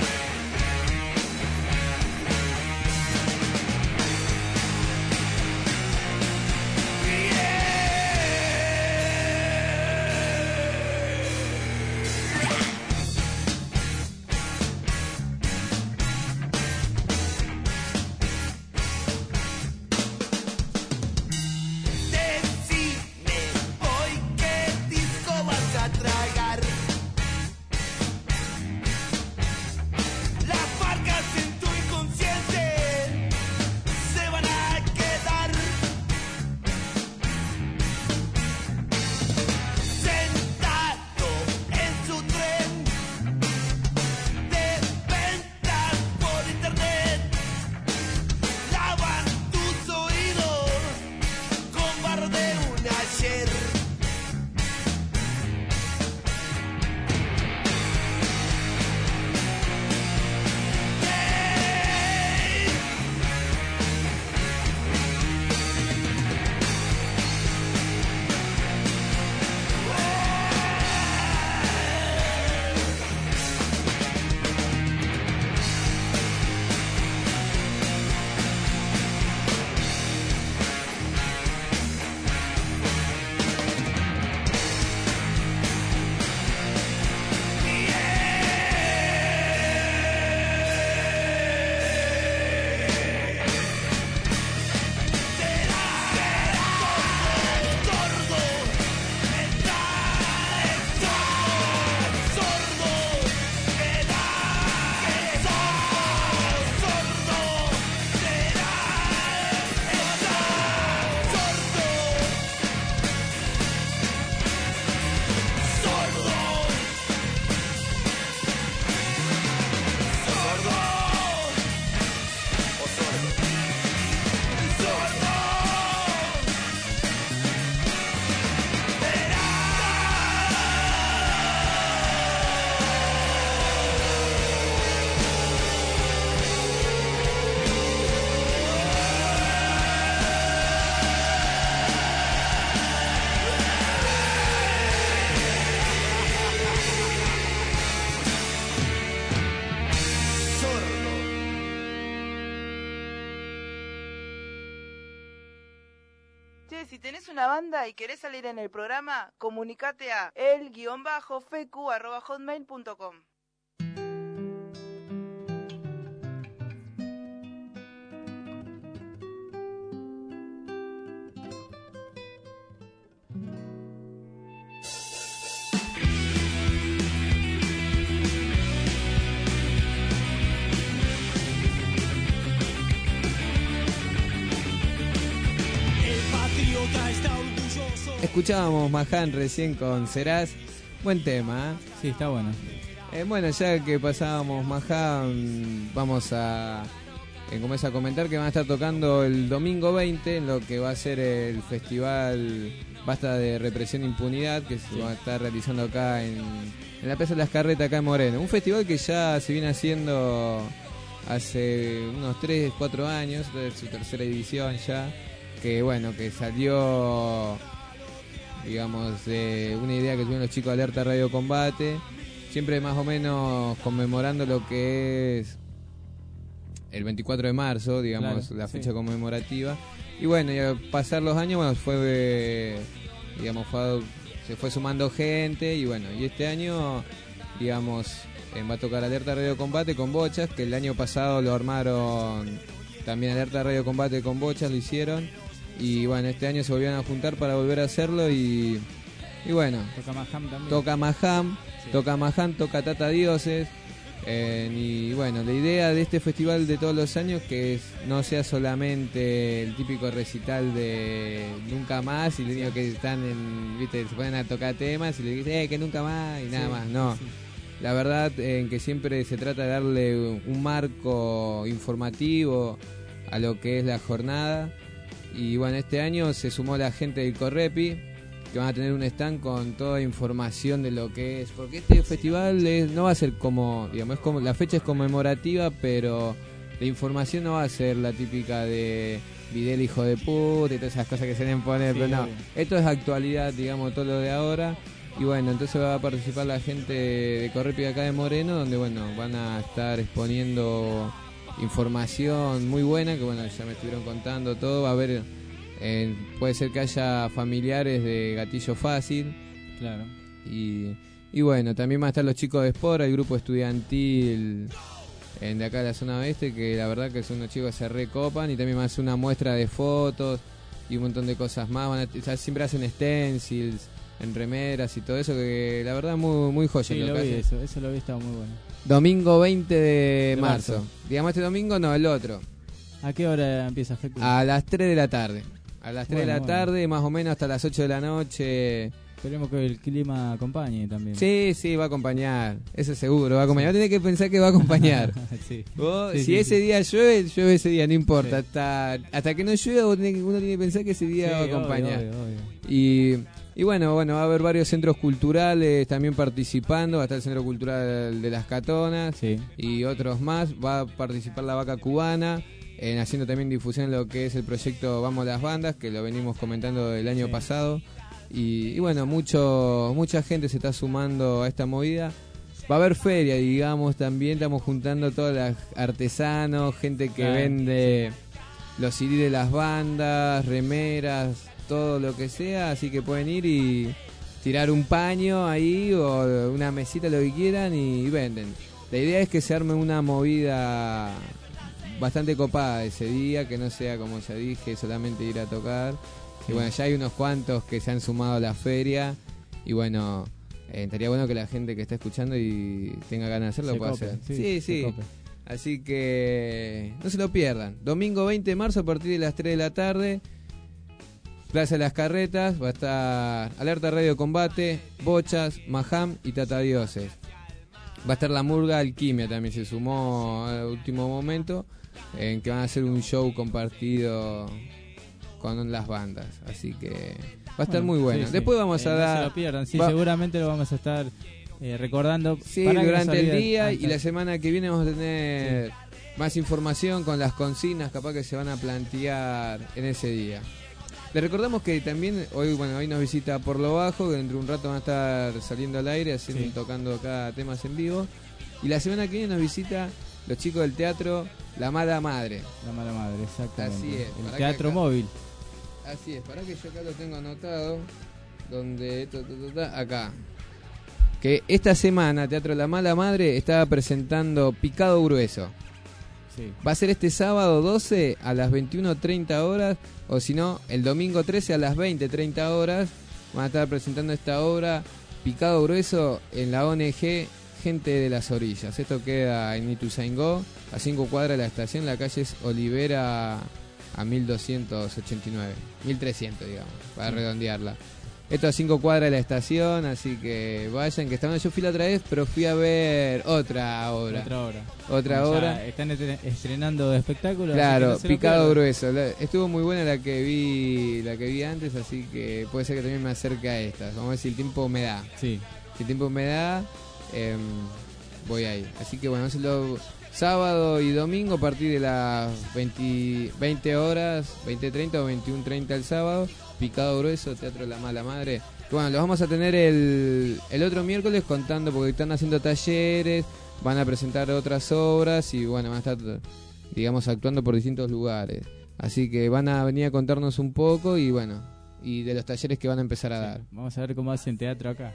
Che, si tenés una banda y querés salir en el programa, comunicate a el-fecu@hotmail.com. Escuchábamos Maján recién con Serás. Buen tema, ¿eh? Sí, está bueno. Bueno, ya que pasábamos Maján, vamos a comentar que van a estar tocando el domingo 20 en lo que va a ser el festival Basta de Represión e Impunidad, que se va a estar realizando acá en la Plaza de las Carretas, acá en Moreno. Un festival que ya se viene haciendo hace unos 3, 4 años, de su tercera edición ya, que bueno, que salió, digamos, de una idea que tuvieron los chicos de Alerta Radio Combate, siempre más o menos conmemorando lo que es el 24 de marzo, digamos, claro, la fecha conmemorativa. Y bueno, y al pasar los años, bueno, se fue sumando gente, y bueno, y este año, digamos, va a tocar Alerta Radio Combate con Bochas, que el año pasado lo armaron también Alerta Radio Combate con Bochas, lo hicieron. Y bueno, este año se volvieron a juntar para volver a hacerlo y bueno. Toca Maham también. Toca Maham, sí. Toca Maham, toca Tata Dioses. Y bueno, la idea de este festival de todos los años que no sea solamente el típico recital de Nunca Más y lo único que están se ponen a tocar temas y le dicen que nunca más y nada más. No. Sí. La verdad en que siempre se trata de darle un marco informativo a lo que es la jornada. Y bueno, este año se sumó la gente del Correpi, que van a tener un stand con toda información de lo que es, porque este festival no va a ser como, digamos, la fecha es conmemorativa, pero la información no va a ser la típica de Videl hijo de puta y todas esas cosas que se deben poner, sí, pero no, esto es actualidad, digamos, todo lo de ahora. Y bueno, entonces va a participar la gente de Correpi acá de Moreno, donde bueno, van a estar exponiendo información muy buena, que bueno, ya me estuvieron contando todo. Va a haber, puede ser que haya familiares de Gatillo Fácil, claro, y bueno, también van a estar los chicos de Sport, el grupo estudiantil de acá de la zona oeste, que la verdad que son unos chicos que se recopan, y también van a hacer una muestra de fotos y un montón de cosas más. Siempre hacen stencils en remeras y todo eso, que la verdad muy, muy joya. Sí, lo vi, eso lo vi, estaba muy bueno. Domingo 20 de marzo. Digamos, este domingo no, el otro. ¿A qué hora empieza Fecu? A las 3 de la tarde. A las 3 de la tarde, más o menos hasta las 8 de la noche. Esperemos que el clima acompañe también. Sí, va a acompañar. Eso seguro, va a acompañar. Tenés que pensar que va a acompañar. Sí. Vos, sí, si ese día llueve ese día, no importa. Sí. Hasta que no llueva, uno tiene que pensar que ese día va a acompañar. Obvio. Y bueno, va a haber varios centros culturales también participando. Va a estar el Centro Cultural de las Catonas, sí, y otros más. Va a participar la Vaca Cubana, haciendo también difusión en lo que es el proyecto Vamos las Bandas, que lo venimos comentando el año pasado. Y bueno, mucha gente se está sumando a esta movida. Va a haber feria, digamos, también estamos juntando todos los artesanos, gente que vende los CD de las bandas, remeras, todo lo que sea, así que pueden ir y tirar un paño ahí o una mesita, lo que quieran, y venden. La idea es que se arme una movida bastante copada ese día, que no sea, como ya dije, solamente ir a tocar. Y bueno, ya hay unos cuantos que se han sumado a la feria, y bueno, estaría bueno que la gente que está escuchando y tenga ganas de hacerlo pueda hacer. Sí. Así que no se lo pierdan. Domingo 20 de marzo a partir de las 3 de la tarde. Plaza de las Carretas, va a estar Alerta Radio Combate, Bochas, Maham y Tata Dioses. Va a estar la Murga Alquimia, también se sumó al último momento, en que van a hacer un show compartido con las bandas. Así que va a estar muy bueno. Sí. Después vamos a dar... No se lo pierdan, seguramente lo vamos a estar recordando. Sí, durante el día, y la semana que viene vamos a tener más información con las consignas capaz que se van a plantear en ese día. Les recordamos que también hoy nos visita Por lo Bajo, que dentro de un rato van a estar saliendo al aire, tocando acá temas en vivo. Y la semana que viene nos visita los chicos del teatro La Mala Madre. La Mala Madre, exactamente. Así es. El teatro móvil. Así es, para que yo acá lo tengo anotado. Donde... acá. Que esta semana Teatro La Mala Madre estaba presentando Picado Grueso. Sí. Va a ser este sábado 12 a las 21:30 horas, o si no, el domingo 13 a las 20:30 horas. Van a estar presentando esta obra Picado Grueso en la ONG Gente de las Orillas. Esto queda en Ituzaingó, a 5 cuadras de la estación. La calle es Olivera a 1289, 1300 digamos, para redondearla. Esto a 5 cuadras de la estación, así que vayan, que estaban. Yo fui la otra vez, pero fui a ver otra obra. Otra obra. Están estrenando espectáculos. Claro, así que no Picado Grueso. Estuvo muy buena la que vi antes, así que puede ser que también me acerque a esta. Vamos a ver si el tiempo me da. Sí. Si el tiempo me da, voy ahí. Así que bueno, sábado y domingo a partir de las 20 horas, 20:30 o 21:30 el sábado. Picado Grueso, Teatro La Mala Madre. Bueno, los vamos a tener el otro miércoles contando, porque están haciendo talleres, van a presentar otras obras y bueno, van a estar, digamos, actuando por distintos lugares. Así que van a venir a contarnos un poco y bueno, y de los talleres que van a empezar a dar. Vamos a ver cómo hacen teatro acá.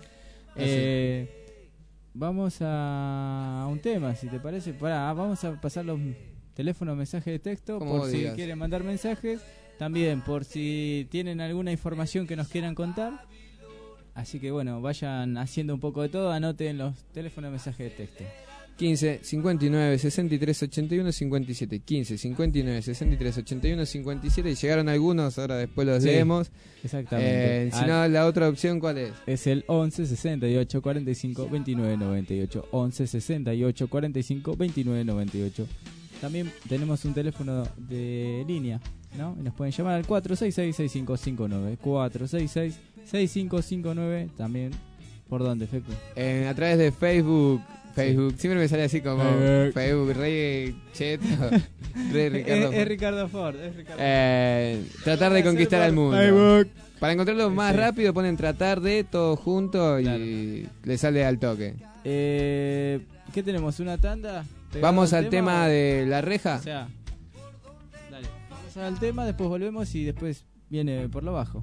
Vamos a un tema, si te parece. Vamos a pasar los teléfonos, mensajes de texto, por si quieren mandar mensajes. También por si tienen alguna información que nos quieran contar. Así que bueno, vayan haciendo un poco de todo. Anoten los teléfonos de mensaje de texto. 15 59 63 81 57. 15 59 63 81 57. Y llegaron algunos, ahora después los leemos. Exactamente. Si no, la otra opción, ¿cuál es? Es el 11 68 45 29 98. 11 68 45 29 98. También tenemos un teléfono de línea, ¿no? Y nos pueden llamar al 466-6559. 466-6559. También, ¿por dónde, Fecu? A través de Facebook. Siempre me sale así como Facebook, Rey Cheto, Rey Ricardo. Es Ricardo Ford. Tratar de conquistar al mundo. Facebook. Para encontrarlo más rápido ponen tratar de todo junto y le sale al toque. ¿Qué tenemos? ¿Una tanda? Vamos al tema de la reja. O sea, dale, vamos al tema, después volvemos y después viene por lo bajo.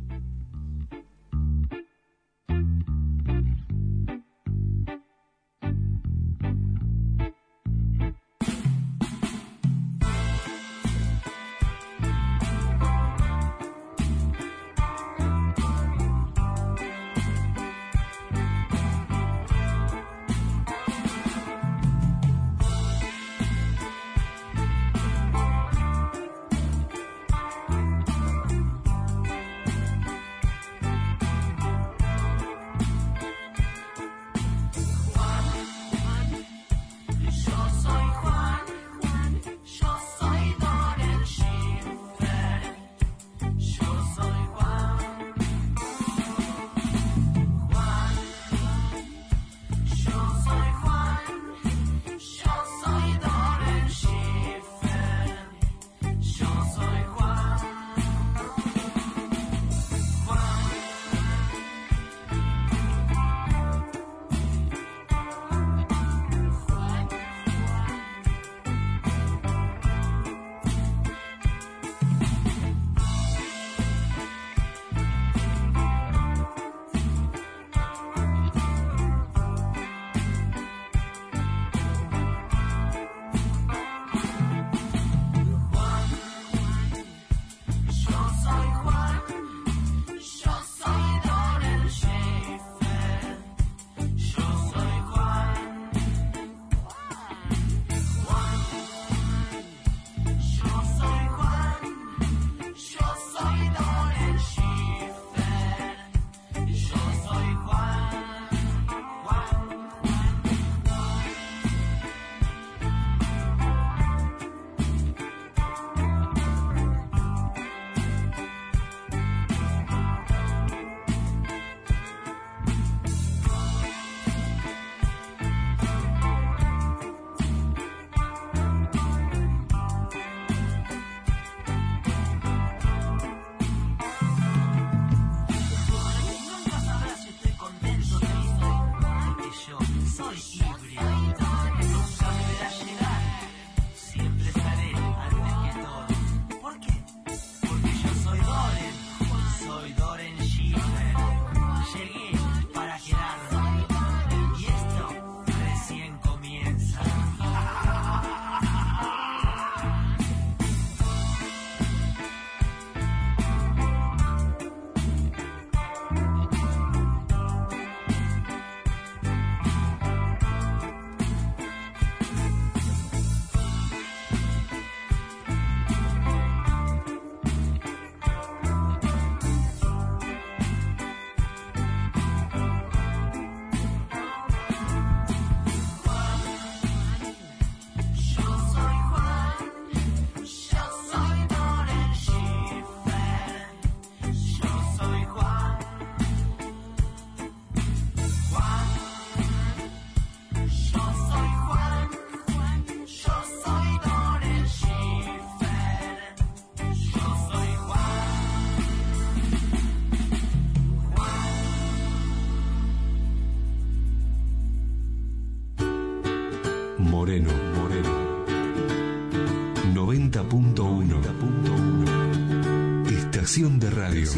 Estación de radio.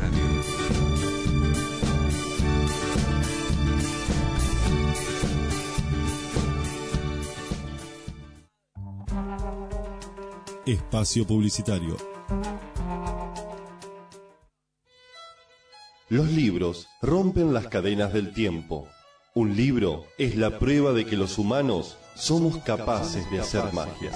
Espacio publicitario. Los libros rompen las cadenas del tiempo. Un libro es la prueba de que los humanos somos capaces de hacer magia.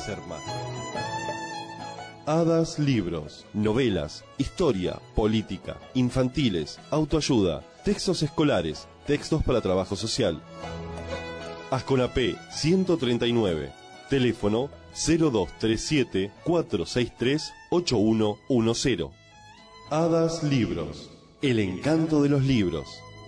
Hadas Libros, novelas, historia, política, infantiles, autoayuda, textos escolares, textos para trabajo social. Asconapé 139, teléfono 0237-463-8110. Hadas Libros, el encanto de los libros.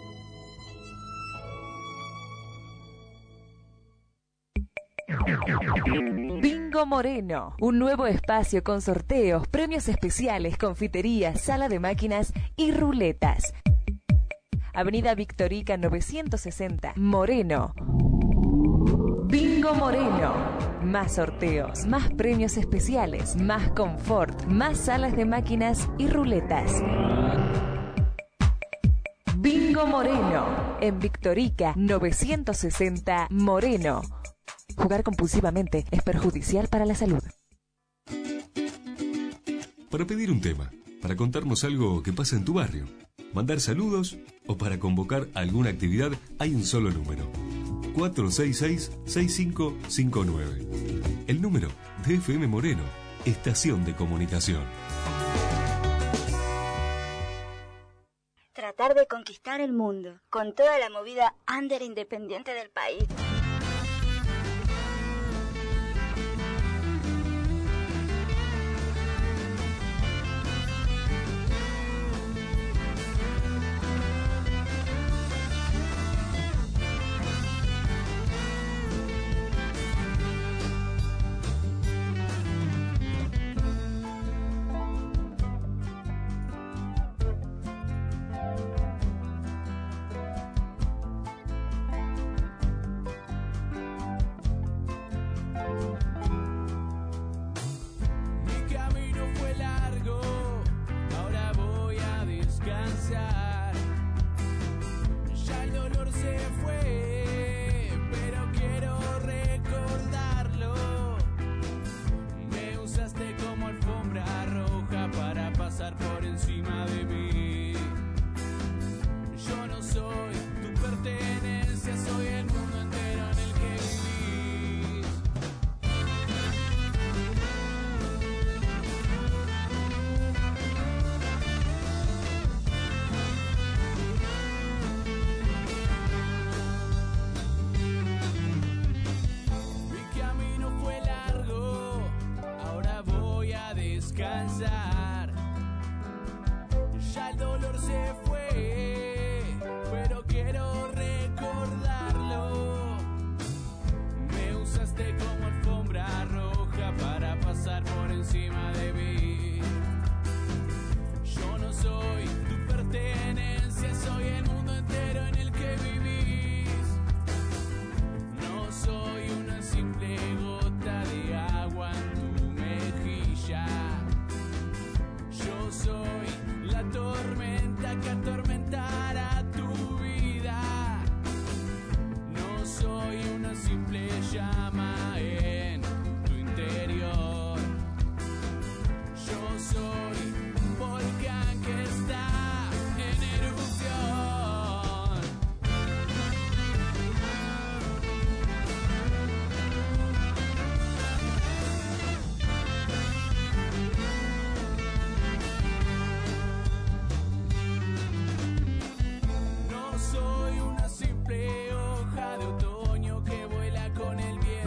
Bingo Moreno, un nuevo espacio con sorteos, premios especiales, confiterías, sala de máquinas y ruletas. Avenida Victorica 960, Moreno. Bingo Moreno. Más sorteos, más premios especiales, más confort, más salas de máquinas y ruletas. Bingo Moreno, en Victorica 960, Moreno. Jugar compulsivamente es perjudicial para la salud. Para pedir un tema, para contarnos algo que pasa en tu barrio, mandar saludos o para convocar alguna actividad, hay un solo número: 466-6559. El número de FM Moreno, Estación de Comunicación. Tratar de conquistar el mundo con toda la movida under independiente del país. Por encima de mí. Yo no soy tu pertenencia, soy el mundo entero en el que vivís. Mi camino fue largo, ahora voy a descansar. Ya el dolor se fue, pero quiero recordarlo. Me usaste como alfombra roja para pasar por encima de mí. Yo no soy tu pertenencia, soy el mundo entero en el que vivís. No soy una simple gota de agua en tu mejilla. Yo soy la tormenta que atormentará tu vida. No soy una simple llama en tu interior. Yo soy un volcán que está en erupción. No soy una simple hoja de otoño que vuela con el viento.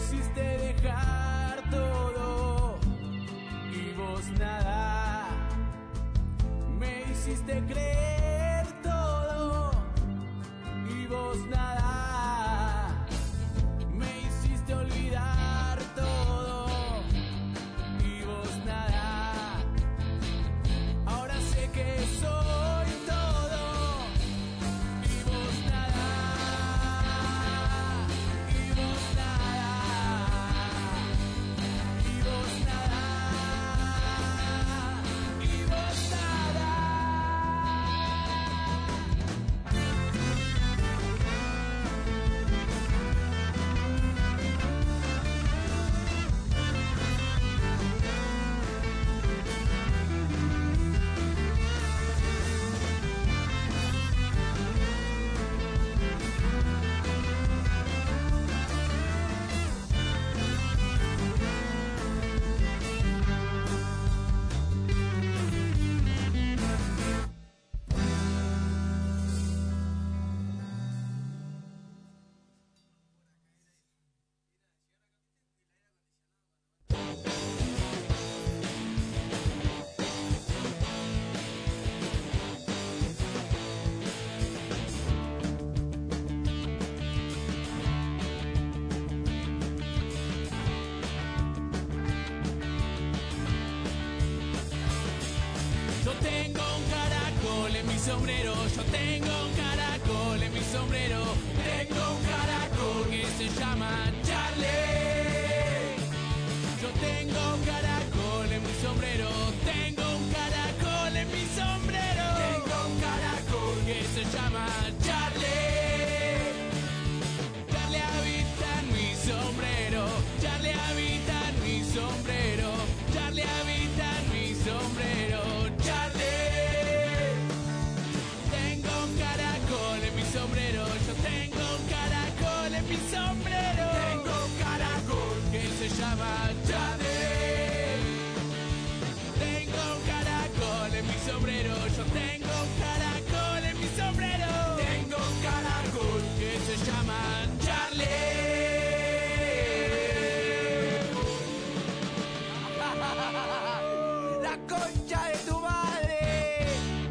hiciste dejar todo y vos nada. Me hiciste creer todo y vos nada. Me hiciste olvidar todo y vos nada. Ahora sé que soy todo y vos nada. Y vos nada. Y vos nada. Y vos nada. Yo tengo un caracol en mi sombrero, yo tengo un caracol en mi sombrero, tengo un caracol que se llama Charlie. Yo tengo un caracol en mi sombrero, tengo un caracol en mi sombrero, tengo un caracol que se llama Charlie. Charlie habita en mi sombrero, Charlie habita en mi sombrero, Charlie habita en mi sombrero, Charlie. Tengo un caracol en mi sombrero, yo tengo un caracol en mi sombrero, tengo un caracol que se llama Charlie. Tengo un caracol en mi sombrero, yo tengo un caracol en mi sombrero, tengo un caracol que se llama Charlie. La concha de tu madre.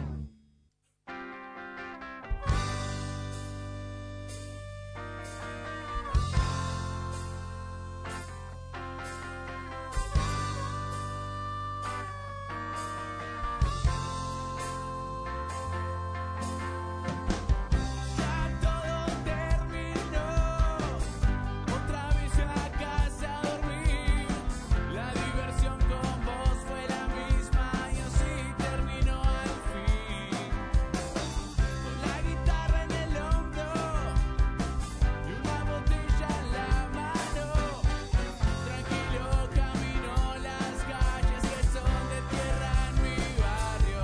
Ya todo terminó, otra vez a casa a dormir. La diversión con vos fue la misma y así terminó al fin. Con la guitarra en el hombro y una botella en la mano, tranquilo camino las calles que son de tierra en mi barrio.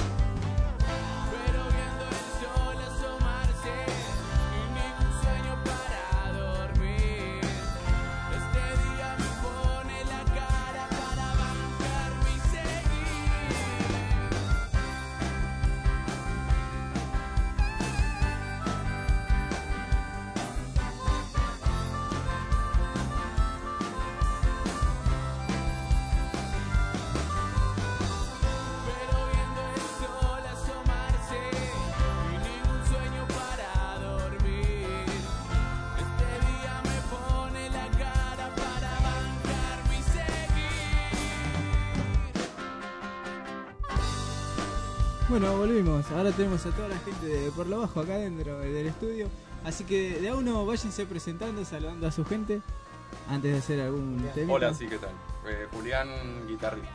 Pero viendo el sol asomarse y ningún sueño para dormir. Este día me pone la cara para bancarme y seguir. Pero viendo el sol asomarse y ningún sueño para dormir. Este día me pone la cara para bancarme y seguir. Bueno, volvimos. Ahora tenemos a toda la gente de por lo bajo acá dentro del estudio. Así que de a uno váyanse presentando, saludando a su gente antes de hacer algún tema. Hola, sí, ¿qué tal? Julián, guitarrista.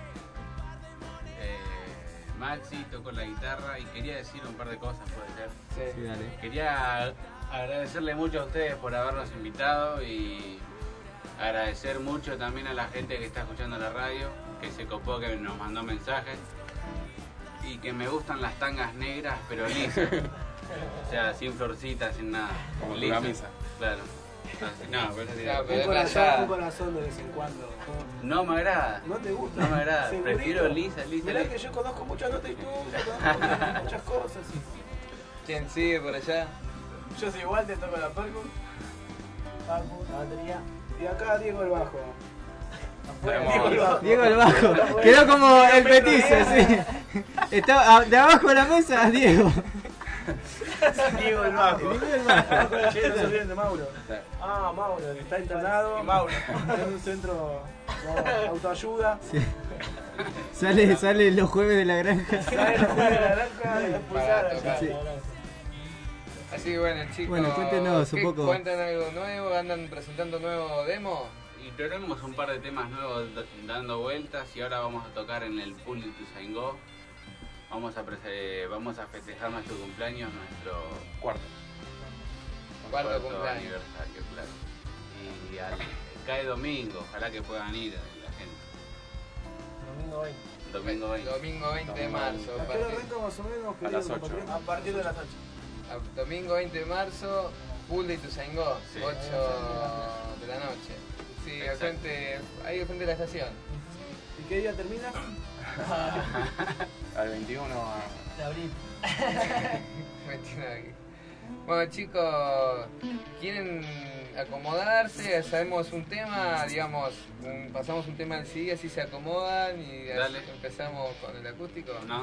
Maxi tocó la guitarra y quería decir un par de cosas, puede ser. Sí, dale. Quería agradecerle mucho a ustedes por habernos invitado y agradecer mucho también a la gente que está escuchando la radio, que se copó, que nos mandó mensajes y que me gustan las tangas negras pero lisas. O sea, sin florcitas, sin nada. Como tu lisas. camisa. Claro. Así, no, pero un corazón de vez en cuando. No me agrada. ¿No te gusta? No me agrada. Segurito. Prefiero lisa. Mirá que yo conozco muchas notas y tú, conozco muchas cosas. ¿Quién sigue por allá? Yo soy igual, te toco la percu. Paco, la batería. Y acá Diego el bajo. Diego el bajo. Quedó como el petizo, sí. Estaba de abajo de la mesa, Diego. Diego el bajo. Diego el bajo. Che, no se olviden de Mauro. Ah, Mauro, que está internado. Mauro. En un centro de autoayuda. Sí. Sale los jueves de la granja. Sale los jueves de la granja y expulsar. Sí. Así que bueno, chicos, Bueno, cuéntenos un poco. ¿Cuentan algo nuevo? ¿Andan presentando nuevo demo? Y tenemos un par de temas nuevos dando vueltas y ahora vamos a tocar en el Pool de Ituzaingó. Vamos a festejar nuestro cumpleaños, nuestro cuarto cumpleaños aniversario, claro. Y cae domingo, ojalá que puedan ir la gente. Domingo 20. Domingo 20 de marzo. ¿A qué hora arranca más o menos? A las 8. A partir de las 8. Domingo 20 de marzo, Pool de Ituzaingó, Sí. 8 de la noche. Sí, al frente, ahí al frente de la estación. ¿Y qué día termina? Al 21 de abril. 21 de abril. Bueno, chicos, ¿quieren acomodarse? Sabemos un tema, digamos, pasamos un tema al CD, así se acomodan y así empezamos con el acústico. No.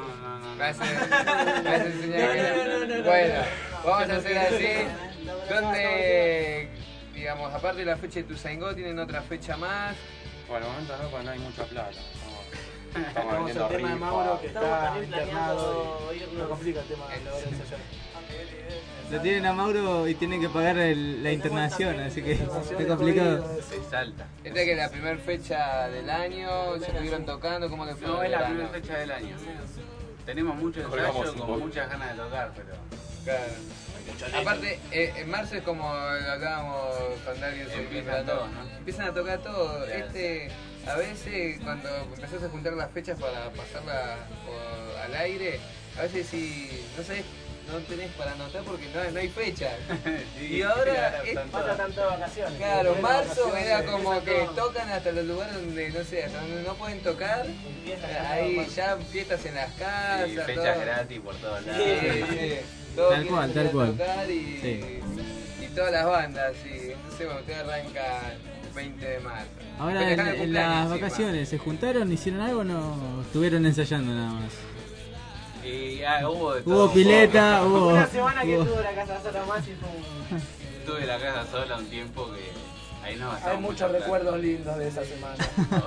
Bueno, vamos a hacer así. Donde, digamos, aparte de la fecha de Ituzaingó, ¿tienen otra fecha más? Bueno, al momento no, porque no hay mucha plata. Estamos Tenemos el vendiendo tema de Mauro rifas. que está internado y no complica el tema de la hora de ensayar. Lo tienen a Mauro y tienen que pagar la internación, así que está complicado. Se salta. Esta que es la primera fecha del año, se estuvieron tocando, ¿cómo le fue? No, es la verano? primera fecha del año. Tenemos mucho ensayo con muchas ganas de tocar, pero... Claro. Aparte, en marzo es como hablábamos con Dario. Empiezan todos, ¿no? Empiezan a tocar todo. Claro. A veces cuando empezás a juntar las fechas para pasarlas al aire, a veces si no sabés, no tenés para anotar porque no hay fecha. Sí, y ahora pasa tanto de vacaciones. Claro, marzo era como que tocan hasta los lugares donde no sé, hasta donde no pueden tocar. Ahí ya fiestas en las casas. Y fechas gratis por todos lados. Sí. Todos Tal cual. Tocar y todas las bandas, sí. Entonces bueno, ustedes arrancan el 20 de marzo. Ahora en las vacaciones, ¿se juntaron, hicieron algo o no estuvieron ensayando nada más? Y hubo de todo. Hubo pileta, hubo... Una semana que estuvo la casa sola más y fue Estuve en la casa sola un tiempo que ahí no hay muchos recuerdos lindos de esa semana.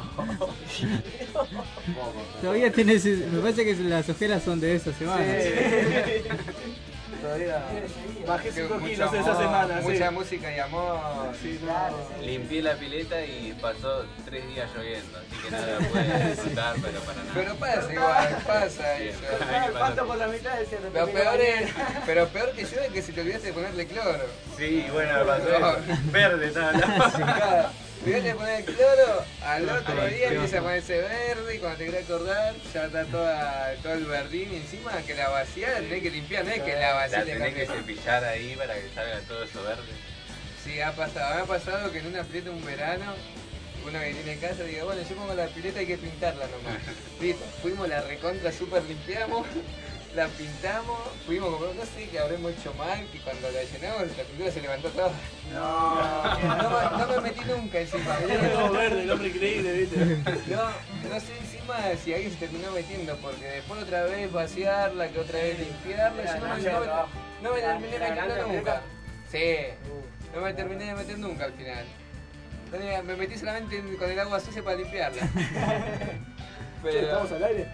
Todavía tenés, me parece que las ojeras son de esa semana. Sí. Todavía bajé 5 kilos esa semana. Mucha música y amor. Sí, claro. Limpié la pileta y pasó 3 días lloviendo, así que no la pude disfrutar, pero para nada. Pero pasa igual, pasa eso. El pasto por la mitad decía Pero peor que yo es que si te olvidaste de ponerle cloro. Sí, bueno, me pasó eso. Verde estaba la... Te olvidaste de poner el cloro, al otro día empieza a ponerse verde y cuando te querés acordar ya está todo el verdín y encima que la vacía la tenés que limpiar, no es que la vacía La tenés que cepillar ahí para que salga todo eso verde. Sí, me ha pasado que en una pileta un verano, uno que tiene casa diga, bueno, yo pongo la pileta, hay que pintarla nomás. Listo, fuimos, la recontra super limpiamos, la pintamos, fuimos a comprar, no sé qué habremos hecho mal, que cuando la llenamos la pintura se levantó toda. No me metí nunca encima. Era todo verde, el hombre increíble, ¿viste? No sé encima si alguien se terminó metiendo, porque después otra vez vaciarla, que otra vez limpiarla, yo no me terminé metiendo nunca. Sí, no me terminé de meter nunca al final. Me metí solamente con el agua sucia para limpiarla. Pero... ¿Estamos al aire?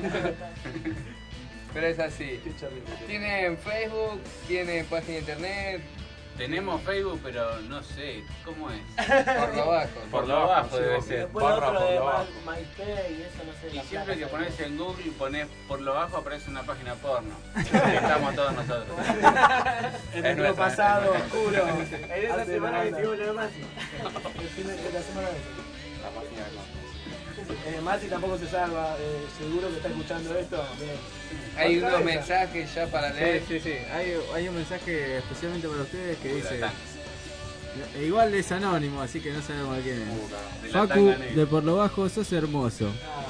Pero es así. ¿Tienen Facebook? ¿Tienen página de internet? Tenemos Facebook, pero no sé, ¿cómo es? Por lo bajo. Por lo bajo debe ser. Después otro de MySpace y eso no sé. Y siempre que pones en Google y pones por lo bajo aparece una página porno. Estamos todos nosotros. En nuestro pasado oscuro. En esa semana que estuvimos lo de Mati. El fin de la semana de La página de Mati tampoco se salva, seguro que está escuchando esto. Hay unos mensajes ya para leer. Sí. Hay un mensaje especialmente para ustedes que dice... Igual es anónimo, así que no sabemos de quién es. Facu, de por lo bajo, sos hermoso.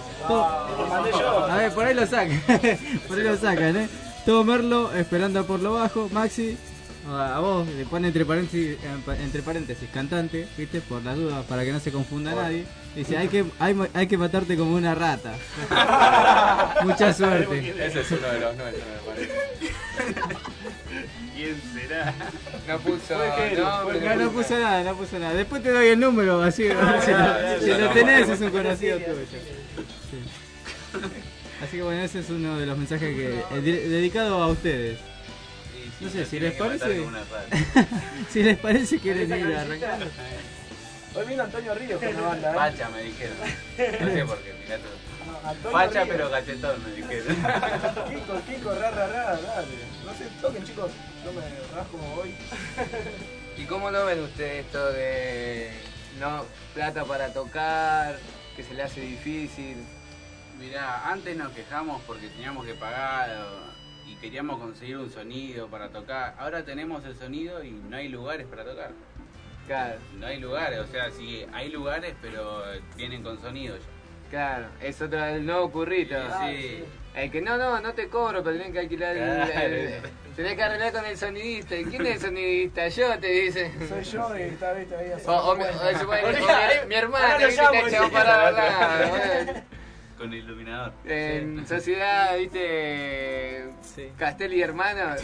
A ver, por ahí lo sacan. Por ahí lo sacan, Todo Merlo, esperando por lo bajo. Maxi, A vos le pone entre paréntesis cantante, ¿viste? Por las dudas, para que no se confunda nadie. Dice, hay que matarte como una rata. Mucha suerte. Ese es uno de los nuestros, me parece. ¿Quién será? No puso No puso nada. Después te doy el número, así si lo tenés es un conocido tuyo. Sí. Así que bueno, ese es uno de los mensajes que dedicado a ustedes. No sé, si les parece. Si les parece, quieren ir a arrancar. Hoy vino Antonio Ríos con la banda. Pacha me dijeron. No sé por qué, mirá todo. Pacha Ríos. pero cachetón me dijeron. Kiko, dale. No se toquen, chicos. No me rasco hoy. ¿Y cómo lo ven ustedes esto de no plata para tocar, que se le hace difícil? Mirá, antes nos quejamos porque teníamos que pagar y queríamos conseguir un sonido para tocar. Ahora tenemos el sonido y no hay lugares para tocar. Claro. No hay lugares, o sea, sí, hay lugares, pero vienen con sonido ya. Claro, es otro el nuevo currito. Sí. El que no te cobro, pero tenés que alquilar tenés que arreglar con el sonidista. ¿Y quién es el sonidista? Yo, te dice. Soy yo y está ahí mi hermana, viste que echamos para hablar. Con el iluminador. En sociedad, viste, Castelli y hermanos.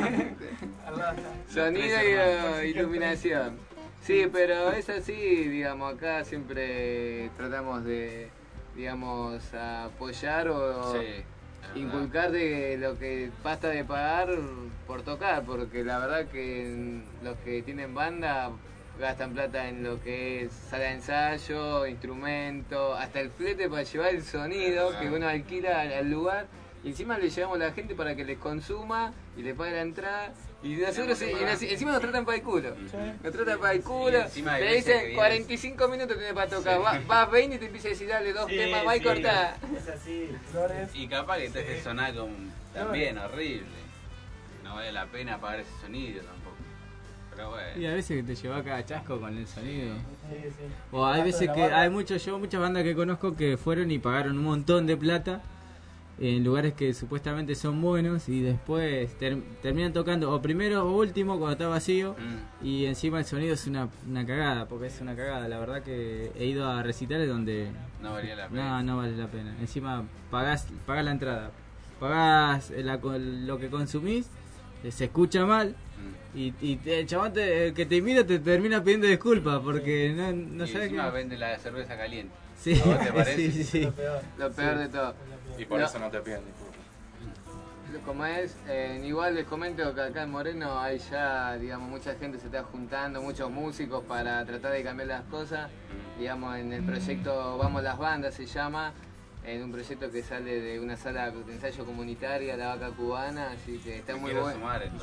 Sonido y iluminación. Sí, pero es así, digamos, acá siempre tratamos de, digamos, apoyar o inculcar de lo que basta de pagar por tocar, porque la verdad que los que tienen banda gastan plata en lo que es sala de ensayo, instrumento, hasta el flete para llevar el sonido que uno alquila al lugar, y encima le llevamos a la gente para que les consuma y le pague la entrada. Y nosotros encima nos tratan para el culo. Nos tratan para el culo. Te dicen 45 minutos tenés para tocar. Vas 20 y te empieza a decir, dale 2 temas, va y cortá. Es así, Flores. Y capaz que te hace sonar también horrible. No vale la pena pagar ese sonido tampoco. Pero bueno. Y a veces que te lleva cada chasco con el sonido. O hay veces que hay muchas bandas que conozco que fueron y pagaron un montón de plata en lugares que supuestamente son buenos y después terminan tocando o primero o último cuando está vacío y encima el sonido es una cagada, porque es una cagada. La verdad que he ido a recitales donde no valía la pena. No vale la pena. Encima pagás la entrada, pagás lo que consumís, se escucha mal y el chabón que te invita te termina pidiendo disculpas porque no sabe encima vende la cerveza caliente. Sí. ¿A vos te parece? Sí. Lo peor de todo. Y por eso no te piden disculpas. Como es, igual les comento que acá en Moreno hay ya, digamos, mucha gente se está juntando, muchos músicos para tratar de cambiar las cosas. Digamos, en el proyecto Vamos las Bandas se llama, en un proyecto que sale de una sala de ensayo comunitaria, La Vaca Cubana, así que está muy bueno.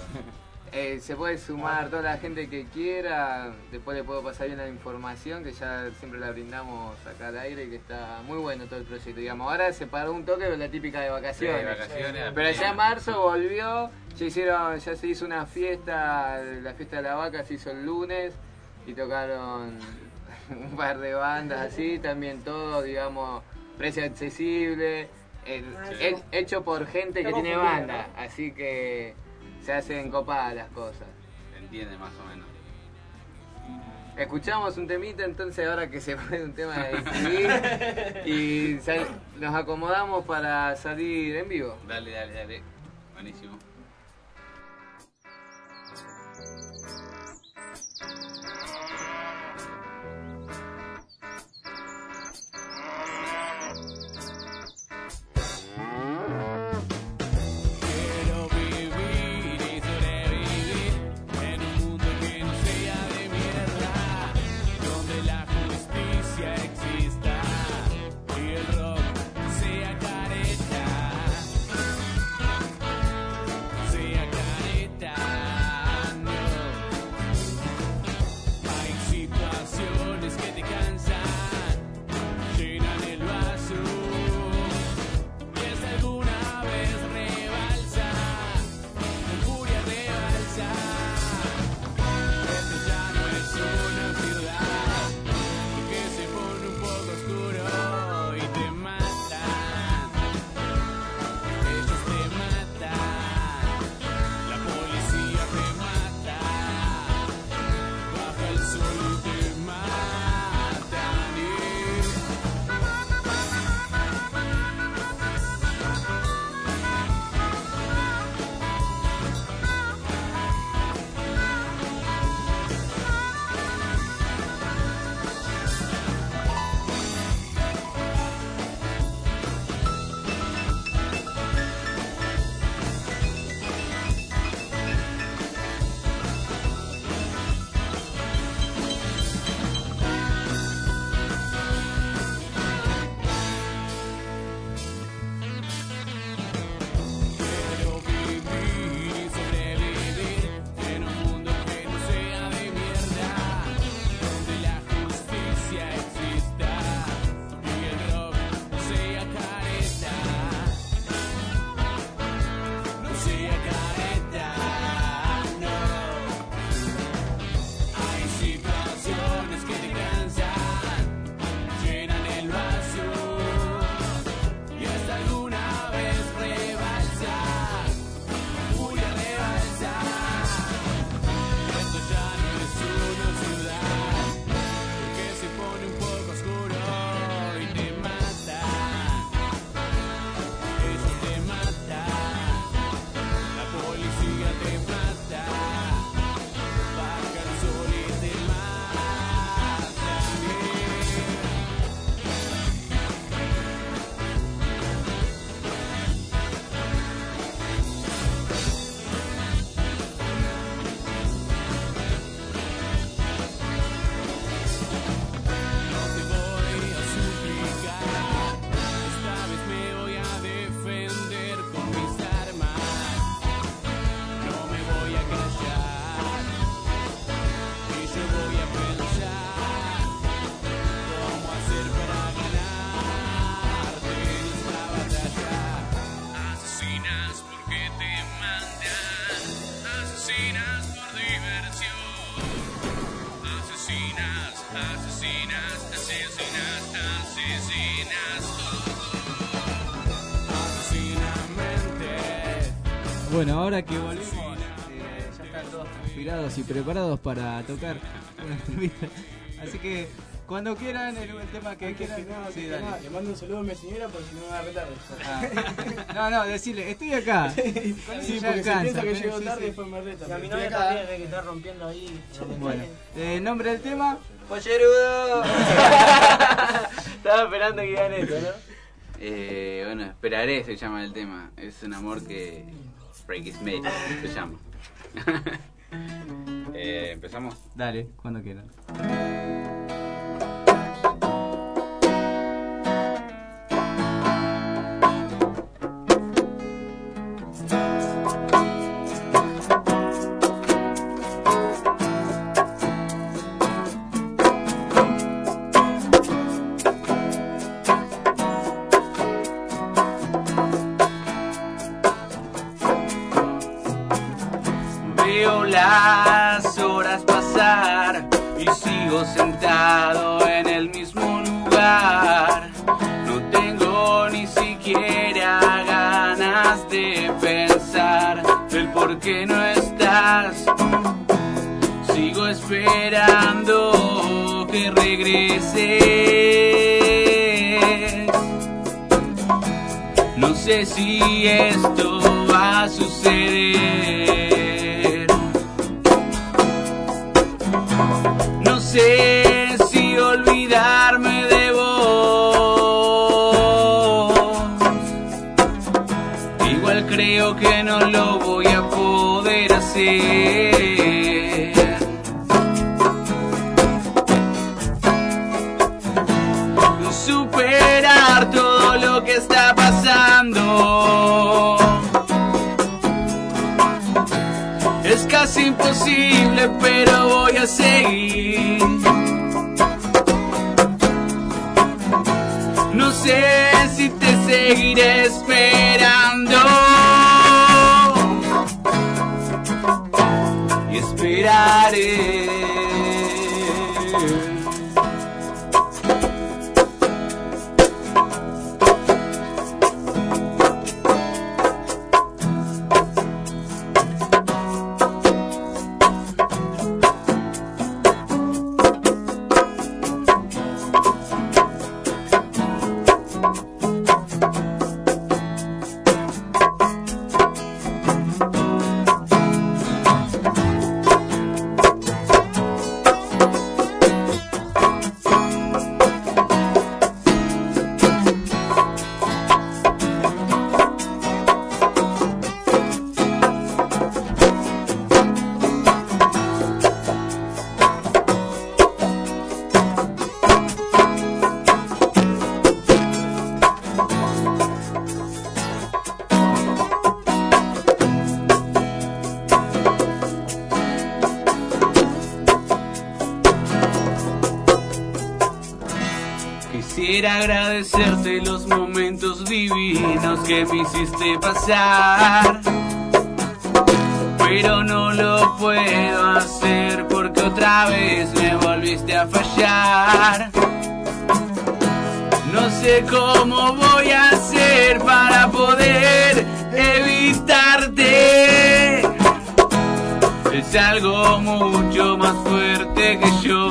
Se puede sumar toda la gente que quiera, después le puedo pasar bien la información que ya siempre la brindamos acá al aire, que está muy bueno todo el proyecto, digamos. Ahora se paró un toque con la típica de vacaciones, pero ya en marzo volvió, ya se hizo una fiesta, la fiesta de la vaca se hizo el lunes y tocaron un par de bandas así, también todo, digamos, precio accesible, hecho por gente que tiene banda, así que se hacen copadas las cosas. Se entiende más o menos. Escuchamos un temita entonces ahora que se pone un tema de decidir y nos acomodamos para salir en vivo. Dale. Buenísimo. Bueno, ahora que volvimos, ya están todos transpirados y preparados para tocar una entrevista. Así que cuando quieran, el tema que quieran. Sí, dale. Le mando un saludo a mi señora porque si no me va a retar. No, decirle, estoy acá. Sí, porque se piensa que llego tarde y después me reta. Y a mi novia también, que está rompiendo ahí. Bueno, nombre del tema. ¡Pollerudo! Estaba esperando que digan esto, ¿no? Bueno, Esperaré se llama el tema. Es un amor que Break is made, se llama. ¿Empezamos? Dale, cuando quieran. Veo las horas pasar y sigo sentado en el mismo lugar. No tengo ni siquiera ganas de pensar el por qué no estás. Sigo esperando que regreses. No sé si esto va a suceder. No sé si olvidarme de vos. Igual creo que no lo voy a poder hacer. Superar todo lo que está pasando es casi imposible, pero voy a seguir. No sé si te seguiré esperando y esperaré. Quisiera agradecerte los momentos divinos que me hiciste pasar, pero no lo puedo hacer porque otra vez me volviste a fallar. No sé cómo voy a hacer para poder evitarte. Es algo mucho más fuerte que yo.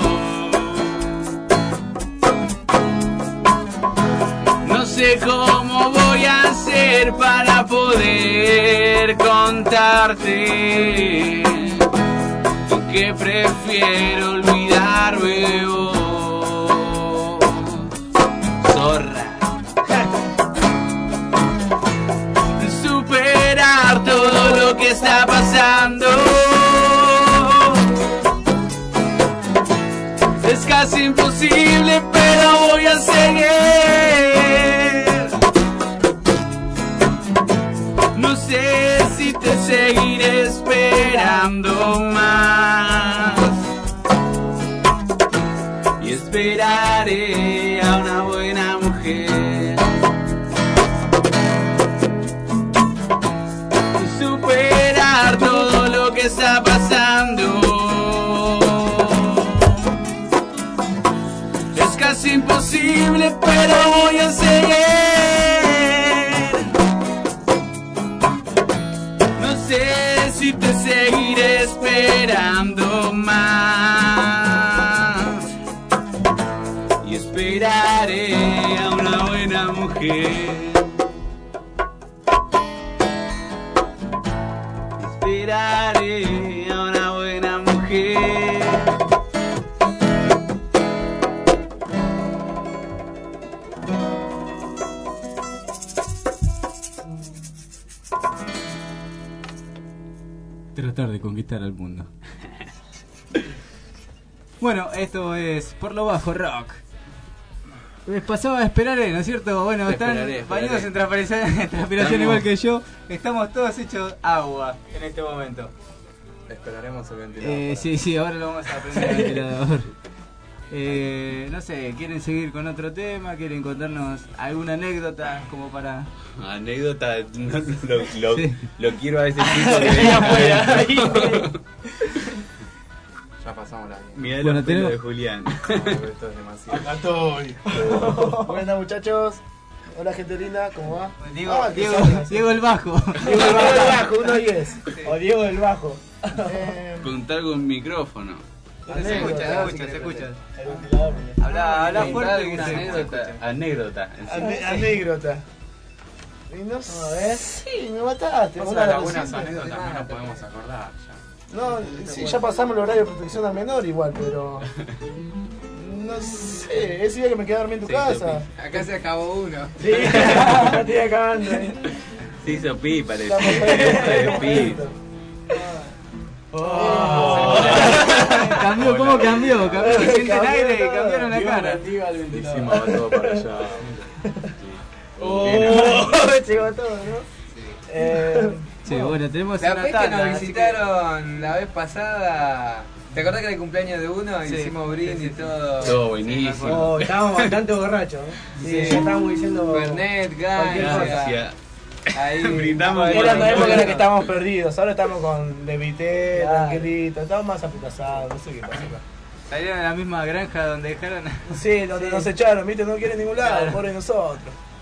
No sé cómo voy a hacer para poder contarte que prefiero olvidarme de vos, zorra. Superar todo lo que está pasando es casi imposible, pero voy a seguir. No sé si te seguiré esperando más y esperaré a una buena mujer. Superar todo lo que está pasando es casi imposible, pero voy a seguir. No esperando más. Y esperaré a una buena mujer. Esperaré a una buena mujer. Tratar de conquistar al mundo. Bueno, esto es Por lo Bajo Rock. Les pasaba Esperaré, ¿no es cierto? Bueno, están bañados en transpiración igual que yo. Estamos todos hechos agua en este momento. Esperaremos el ventilador. Sí, ahora lo vamos a aprender el ventilador. No sé, ¿quieren seguir con otro tema? ¿Quieren contarnos alguna anécdota como para...? Anécdota, no, lo quiero a ese chico que venía afuera. Ya pasamos la... Mirá bueno, los pelos de Julián. No, esto es demasiado. Acá estoy. Buenas muchachos. Hola gente linda, ¿cómo va? Diego el Bajo. Diego el Bajo, 1-10. O Diego el Bajo. Contar con micrófono. Se escucha. Habla fuerte que se escucha. Anécdota. Anécdota. Y no sé, sí, me mataste. Las buenas anécdotas también nos podemos acordar ya. No, sí, ya pasamos el horario de protección al menor igual, pero... No sé, ese día que me quedé a dormir en tu casa. Acá se acabó uno. Sí, ya estoy acabando. Se hizo pi, parece. Pi. Cambió, ¿cómo cambió? Siente el aire y cambiaron la cara. Hicimos todo para allá. Llegó todo, ¿no? Sí, bueno, tenemos la una vez tanda, que nos visitaron la vez pasada. ¿Te acordás que era el cumpleaños de uno? Sí. Hicimos brindis y todo. Todo buenísimo. Estábamos bastante borrachos, ¿no? Sí, ya estábamos diciendo... Fernet, cualquier Gaia. cosa. Ahí brindamos. Era la época en la que estábamos perdidos. Ahora estamos con Levité, tranquilitos. Estamos más aputazados, no sé qué pasa acá. Salieron de la misma granja donde dejaron. Sí, donde nos echaron, ¿viste? No quieren ningún lado, claro. Pobre nosotros.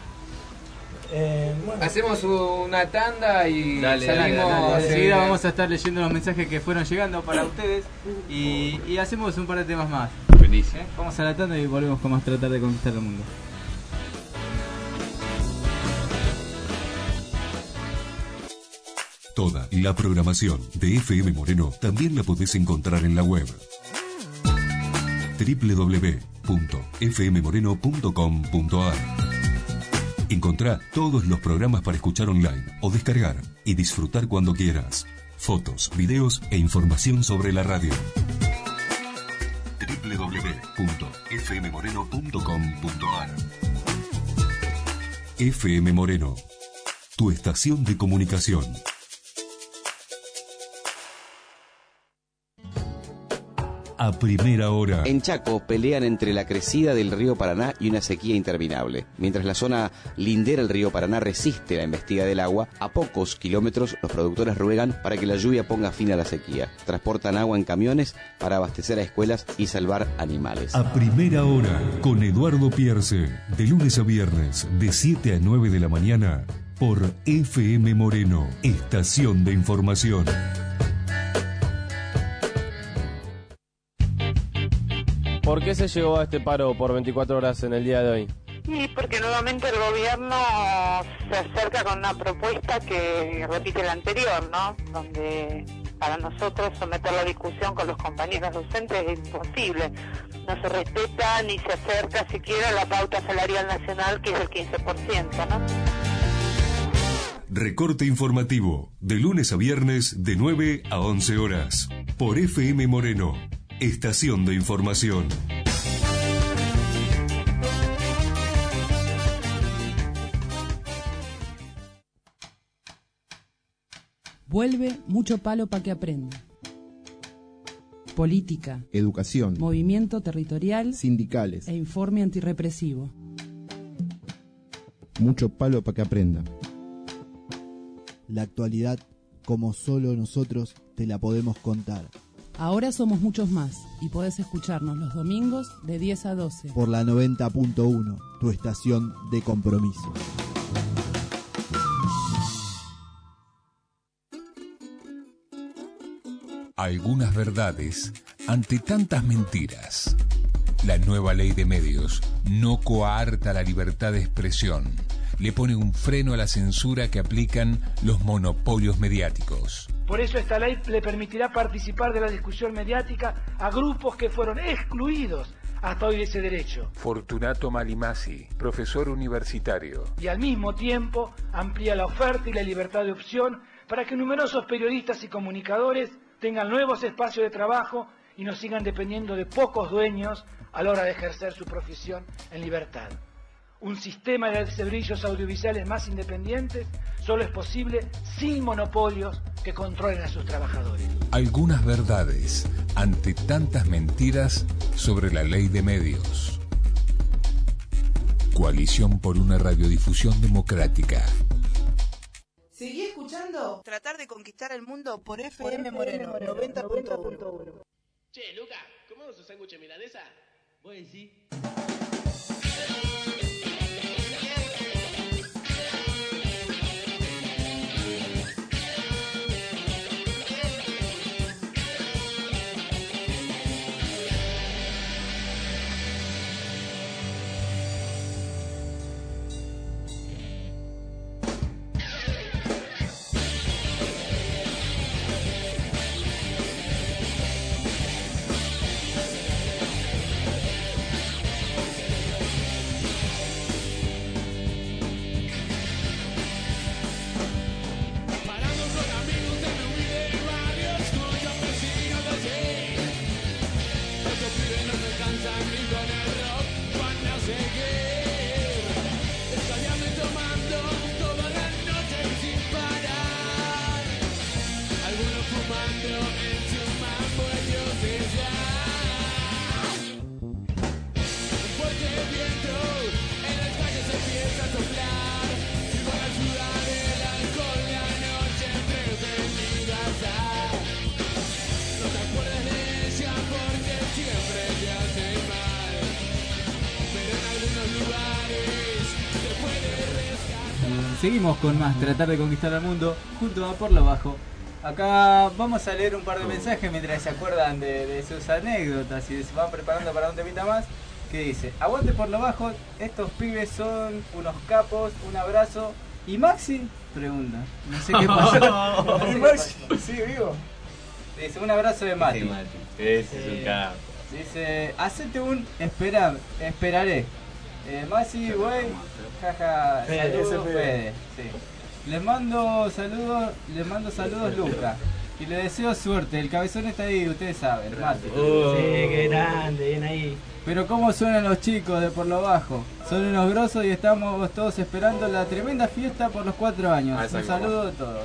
Bueno. Hacemos una tanda y Dale. Enseguida vamos a estar leyendo los mensajes que fueron llegando para ustedes y hacemos un par de temas más. Buenísimo. Vamos a la tanda y volvemos con más Tratar de Conquistar el Mundo. Toda la programación de FM Moreno también la podés encontrar en la web www.fmmoreno.com.ar. Encontrá todos los programas para escuchar online o descargar y disfrutar cuando quieras. Fotos, videos e información sobre la radio. www.fmmoreno.com.ar. FM Moreno, tu estación de comunicación. A primera hora. En Chaco pelean entre la crecida del río Paraná y una sequía interminable. Mientras la zona lindera al río Paraná resiste la embestida del agua, a pocos kilómetros los productores ruegan para que la lluvia ponga fin a la sequía. Transportan agua en camiones para abastecer a escuelas y salvar animales. A primera hora, con Eduardo Pierce, de lunes a viernes, de 7 a 9 de la mañana, por FM Moreno, estación de información. ¿Por qué se llegó a este paro por 24 horas en el día de hoy? Sí, porque nuevamente el gobierno se acerca con una propuesta que repite la anterior, ¿no? Donde para nosotros someter la discusión con los compañeros docentes es imposible. No se respeta ni se acerca siquiera a la pauta salarial nacional, que es el 15%, ¿no? Recorte informativo, de lunes a viernes, de 9 a 11 horas, por FM Moreno, estación de información. Vuelve Mucho Palo para que aprenda. Política, Educación, movimiento territorial, sindicales e informe antirrepresivo. Mucho palo para que aprenda. La actualidad, como solo nosotros te la podemos contar. Ahora somos muchos más y podés escucharnos los domingos de 10 a 12. Por la 90.1, tu estación de compromiso. Algunas verdades ante tantas mentiras. La nueva ley de medios no coarta la libertad de expresión. Le pone un freno a la censura que aplican los monopolios mediáticos. Por eso esta ley le permitirá participar de la discusión mediática a grupos que fueron excluidos hasta hoy de ese derecho. Fortunato Malimasi, profesor universitario. Y al mismo tiempo amplía la oferta y la libertad de opción para que numerosos periodistas y comunicadores tengan nuevos espacios de trabajo y no sigan dependiendo de pocos dueños a la hora de ejercer su profesión en libertad. Un sistema de servicios audiovisuales más independientes solo es posible sin monopolios que controlen a sus trabajadores. Algunas verdades ante tantas mentiras sobre la ley de medios. Coalición por una radiodifusión democrática. Seguí escuchando Tratar de Conquistar el Mundo por FM Moreno 90.1. Che, Luca, ¿comemos un sándwich de milanesa? Voy a decir. Seguimos con más Tratar de Conquistar al Mundo junto a Por lo Bajo. Acá vamos a leer un par de mensajes mientras se acuerdan de sus anécdotas y se van preparando para un temita más. Que dice: aguante Por lo Bajo, estos pibes son unos capos, un abrazo. ¿Y Maxi? Pregunta. No sé qué pasó. ¿Y Maxi? Sí, vivo. Dice: un abrazo de Mati. Ese es un capo. Dice: hacete un esperaré. Maxi, güey, jaja, saludos, Fede. Sí. Les mando saludos, Luca. Y le deseo suerte. El cabezón está ahí, ustedes saben, Mati. Sí, qué grande, bien ahí. Pero cómo suenan los chicos de Por lo Bajo. Son unos grosos y estamos todos esperando la tremenda fiesta por los 4 años. Un saludo de todos.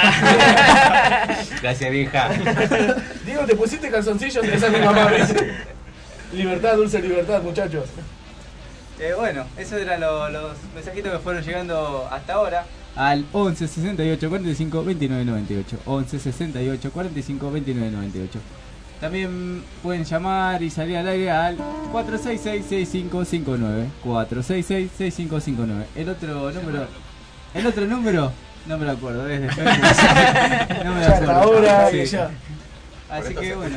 Gracias, vieja. Diego, te pusiste calzoncillos de esa mi mamá. Libertad, dulce libertad, muchachos. Bueno, esos eran los mensajitos que fueron llegando hasta ahora al 11 68 45 29 98. 11 68 45 29 98. También pueden llamar y salir al aire al 466-6559. 466-6559. El otro número no me lo acuerdo, no me lo acuerdo. Ahora sí. Ya. Así que bueno.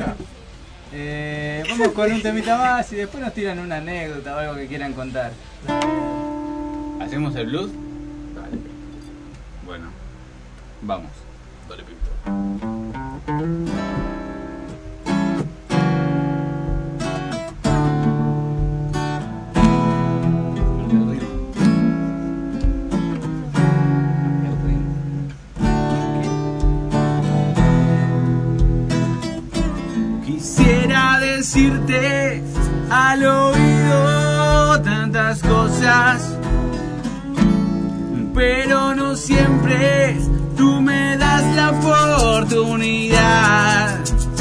Vamos con un temita más y después nos tiran una anécdota o algo que quieran contar. ¿Hacemos el blues? Dale. Bueno, vamos. Dale, Pito. Quisiera decirte al oído tantas cosas, pero no siempre tú me das la oportunidad.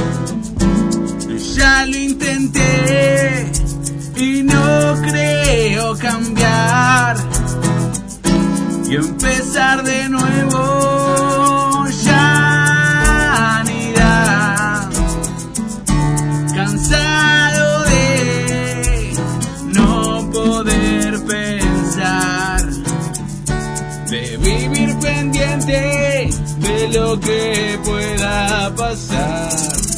Ya lo intenté y no creo cambiar y empezar de nuevo ya ni da. Cansado de no poder pensar, de vivir pendiente de lo que pueda pasar.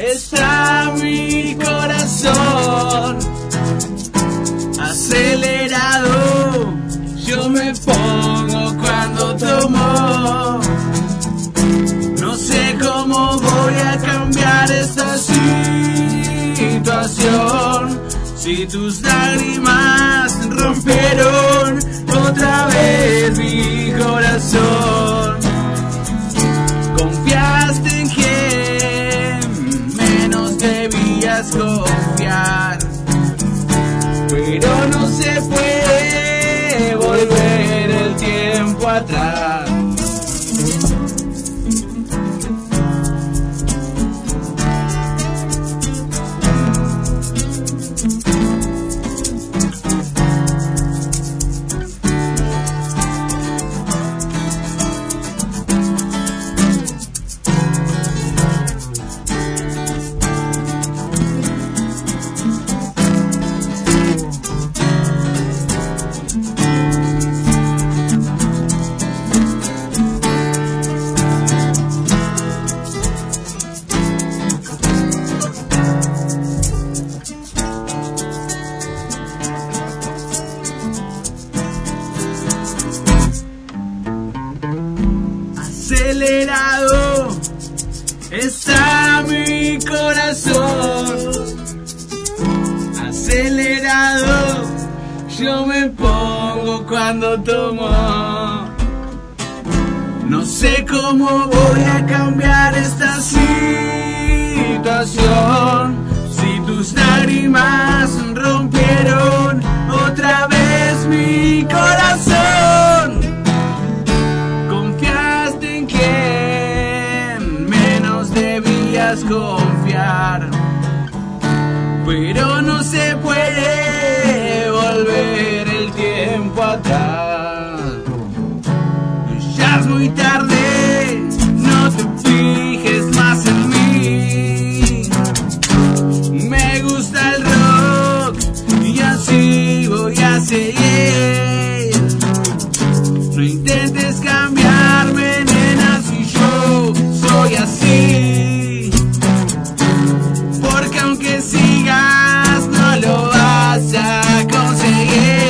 está mi corazón acelerado. Yo me pongo cuando tomo. No sé cómo voy a cambiar esta situación. Si tus lágrimas rompieron otra vez mi corazón. Confiaste en quien menos debías confiar, pero no se puede volver el tiempo atrás. Acelerado está mi corazón. Acelerado yo me pongo cuando tomo. No sé cómo voy a cambiar esta situación. Si tus lágrimas rompieron otra vez mi corazón. Confiar, pero no se puede volver el tiempo atrás. Ya es muy tarde, no te fijes más en mí. Me gusta el rock y así voy a seguir. No intentes cambiarme, nena, si yo soy así. Aunque sigas no lo vas a conseguir.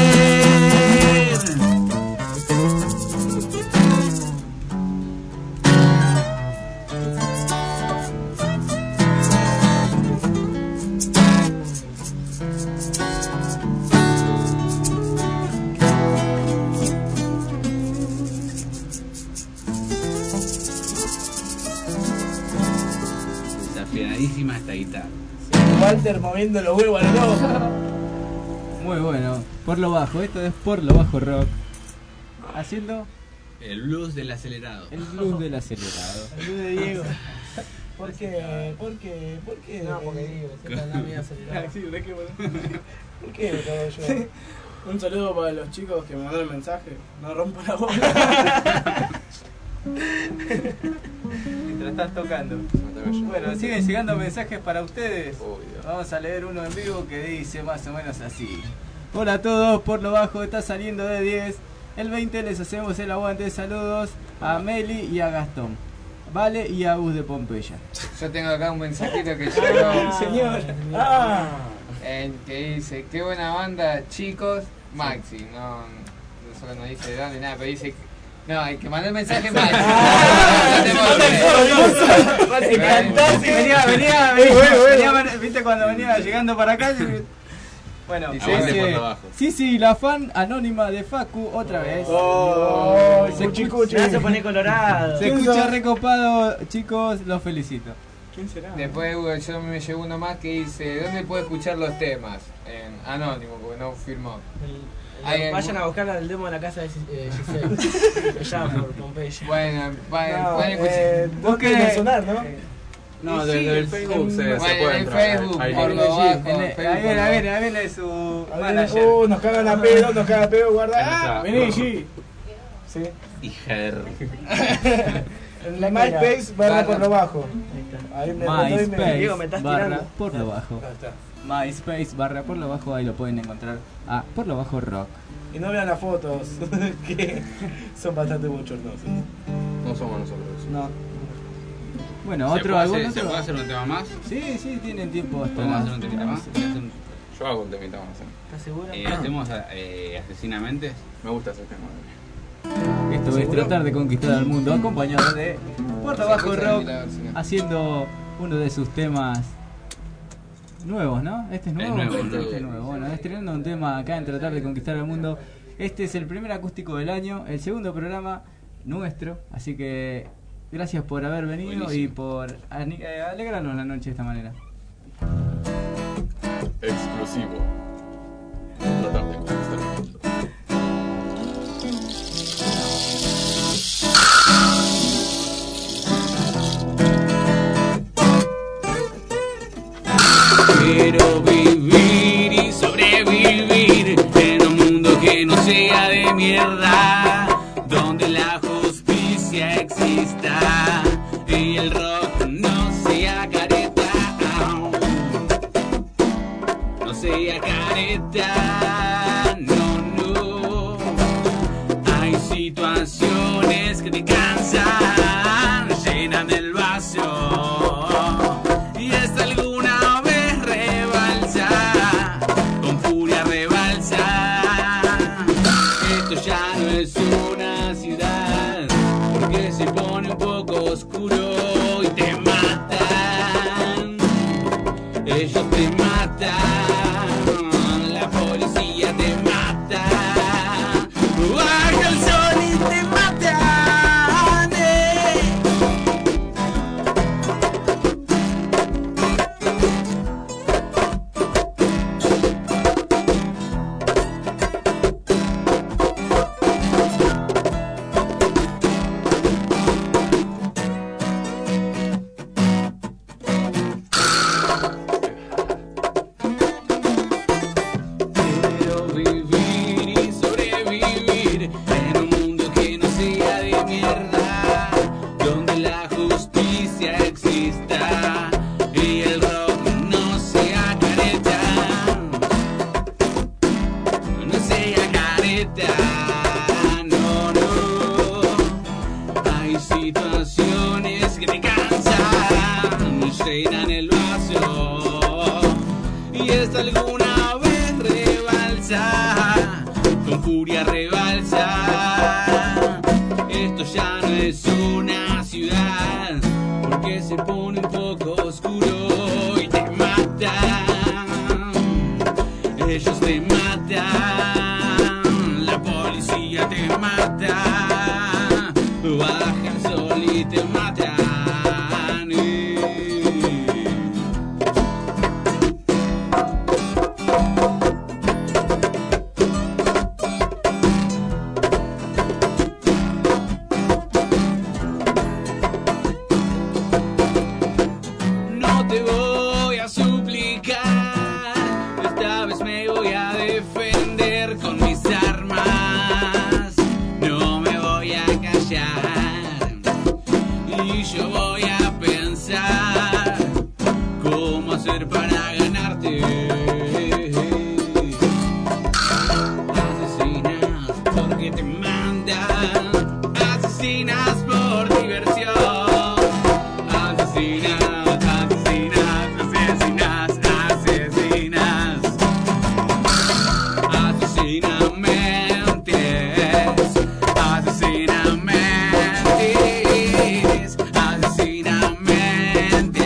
Desafiadísima esta guitarra. Walter moviendo los huevos al loco. Muy bueno, por lo bajo, esto es por lo bajo rock. Haciendo el blues del acelerado. El blues del acelerado. El blues de Diego. ¿Por qué? ¿Por qué? ¿Por qué? No, porque Diego, siempre anda medio acelerado. Sí, ¿de qué? ¿Por qué lo hago yo? Un saludo para los chicos que me mandaron el mensaje. No rompo la bola. Mientras estás tocando. Bueno, siguen llegando mensajes para ustedes. Vamos a leer uno en vivo que dice más o menos así. Hola a todos, por lo bajo está saliendo de 10. El 20 les hacemos el aguante. Saludos a Meli y a Gastón. Vale y a Gus de Pompeya. Yo tengo acá un mensajito que llegó. Señor. Que dice, qué buena banda, chicos. Maxi, no solo nos dice de dónde, nada, pero dice... No, el que mandó el mensaje Maxi. Venía, viste cuando venía llegando para acá. Bueno, sí, la fan anónima de Facu otra vez. Se pone colorado. Se escucha recopado, chicos, los felicito. ¿Quién será? Después yo me llegó uno más que dice, ¿dónde puedo escuchar los temas? En anónimo, porque no firmó. Vayan a buscar el demo de la casa de Giselle. Allá por Pompeya. Bueno, pueden escuchar. Vos querés sonar, ¿no? No, desde el Facebook se puede entrar. Facebook, por lo bajo. Ahí viene su manager. Nos cagan a pedo, guarda. Vení, G. Sí. Hijer. En la MySpace barra por lo bajo. MySpace barra por lo bajo. MySpace barra por lo bajo, ahí lo pueden encontrar. Por lo bajo rock. Y no vean las fotos, que son bastante bochornosas. No somos nosotros. No. Bueno, ¿Se puede hacer un tema más? Sí, tienen tiempo hasta... ¿Podemos hacer un temita más? Yo hago un temita más. ¿Estás seguro? ¿Hacemos Asesinamente? Me gusta ese tema. Esto es tratar de conquistar al mundo, acompañado de Puerto Bajo Rock, haciendo uno de sus temas nuevos, ¿no? Este es nuevo. Este es nuevo. Bueno, estrenando un tema acá en Tratar de Conquistar al Mundo. Este es el primer acústico del año, el segundo programa nuestro, así que gracias por haber venido. Buenísimo. Y por alegrarnos la noche de esta manera. Exclusivo. Tratar de conquistar el mundo. Quiero vivir y sobrevivir en un mundo que no sea de mierda, donde la justicia exista y el rock no sea careta, no sea careta, no. Hay situaciones que te cansan, llenan el vaso y hasta alguna vez rebalsa, con furia rebalsa. Esto ya no es una ciudad, porque se pone un poco oscuro y te matan, ellos te matan, la policía te mata, baja el sol y te matan. Quiero vivir y sobrevivir en un mundo que no sea de mierda, donde la justicia exista y el rock no sea careta, no sea careta, no. Hay situaciones que te cansan, llenan el vaso y hasta alguna vez rebalsa, con furia rebalsa. Esto ya no es una ciudad, porque se pone un poco oscuro y te matan, ellos te matan, la policía te mata, baja el sol y te matan. No te voy a suplicar, esta vez me voy a defender con mis armas, no me voy a callar y yo voy a pensar cómo hacer para ganarte. Asesinas porque te mandan, asesinas por diversión. Asesinas, asesinas, asesinas, asesinamente, asesinamente, asesinamente,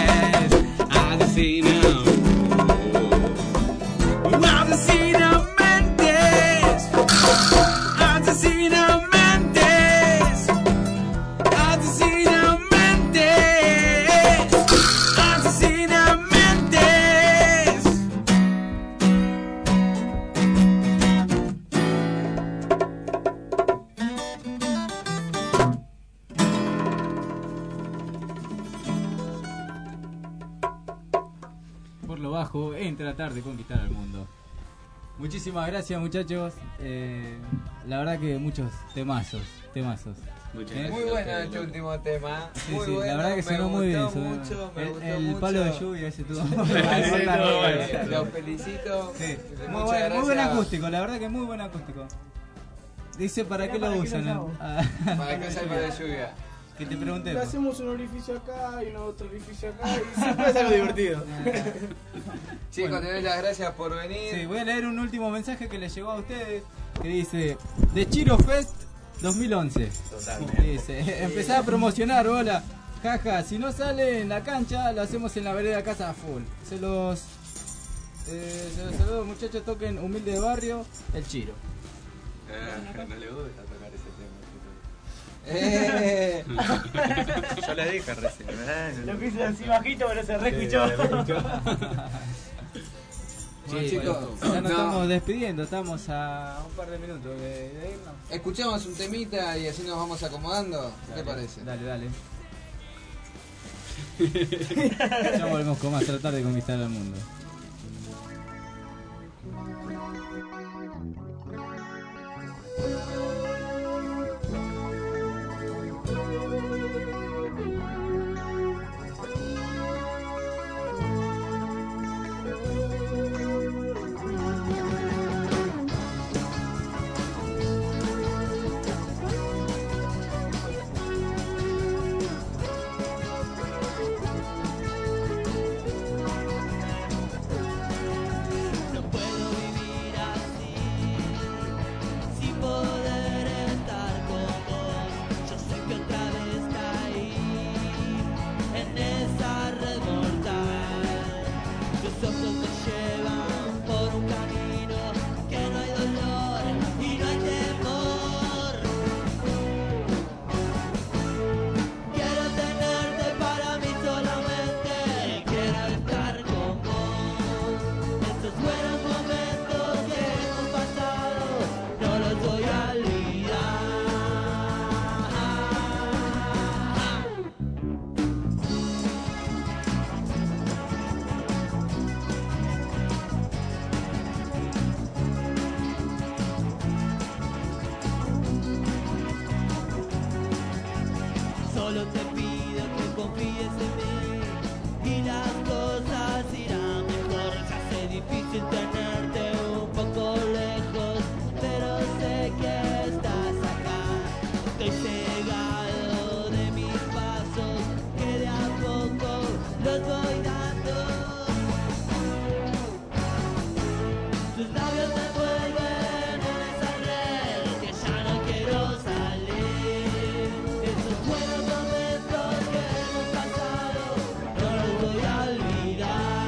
Por lo bajo en Tratar de Conquistar al Mundo. Muchísimas gracias, muchachos. La verdad que muchos temazos. Muy bueno este último tema. Sí, Muy sí, bueno, la verdad que sonó muy bien. El palo de lluvia ese tuvo. Los felicito. Sí. Muchas Muy gracias. buen acústico, la verdad que muy buen acústico. Dice, ¿para qué lo usan? ¿Para qué usa el palo de lluvia? Que te pregunté. Le hacemos un orificio acá y otro orificio acá y siempre es algo divertido. Chicos, Bueno. te doy las gracias por venir. Sí, voy a leer un último mensaje que les llegó a ustedes, que dice: The Chiro Fest 2011. Totalmente. Dice: empezá a promocionar, hola. Jaja, si no sale en la cancha, lo hacemos en la vereda casa full. Se los saludo, muchachos, toquen Humilde de Barrio, el Chiro. No le gusta tocar ese tema. Yo le dije recién. Lo quise así bajito, pero se reescuchó. Sí, chicos, ya nos estamos despidiendo, estamos a un par de minutos de irnos. Escuchamos un temita y así nos vamos acomodando. ¿Qué te parece? Dale. Ya volvemos con más, tratar de conquistar al mundo. No puedo vivir así, sin poder estar con vos. Yo sé que otra vez caí en esa red mortal. Los ojos me llevan por un camino que no hay dolor y no hay temor. Quiero tenerte para mí solamente, quiero estar con vos. Estos buenos momentos que hemos pasado, no los voy a olvidar. Solo te pido que confíes en mí y las cosas irán mejor. Se hace difícil tenerte un poco lejos, pero sé que estás acá. Estoy cegado de mis pasos que de a poco los voy dando. Tus labios me envuelven en esa red que ya no quiero salir. Esos buenos momentos que hemos pasado, no los voy a olvidar.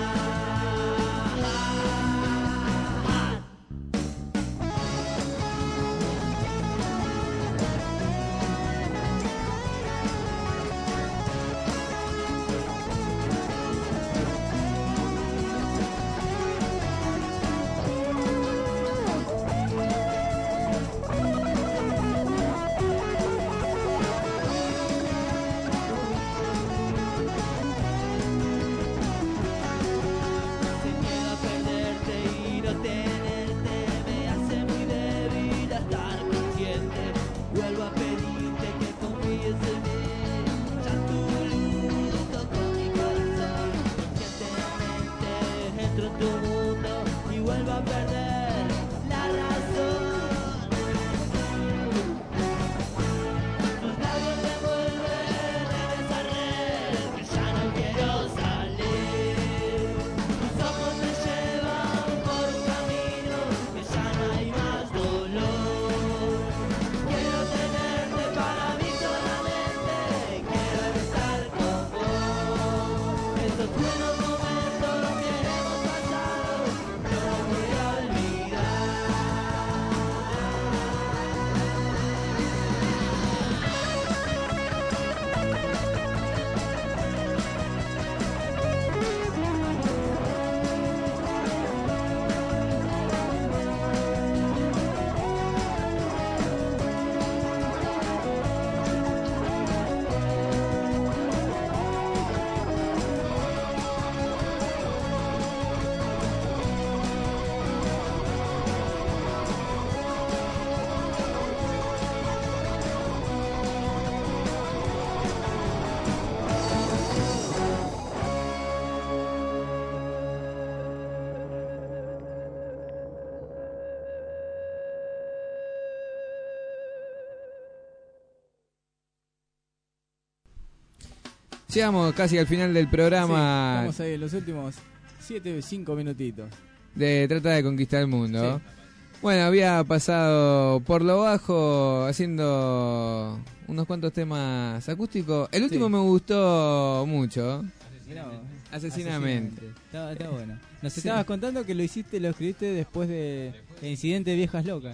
Llegamos casi al final del programa. Sí, estamos ahí en los últimos 5 minutitos. De Trata de Conquistar el Mundo. Sí. Bueno, había pasado por lo bajo haciendo unos cuantos temas acústicos. El último me gustó mucho. Asesinamente. Está bueno. Nos estabas contando que lo escribiste después de el incidente de Viejas Locas.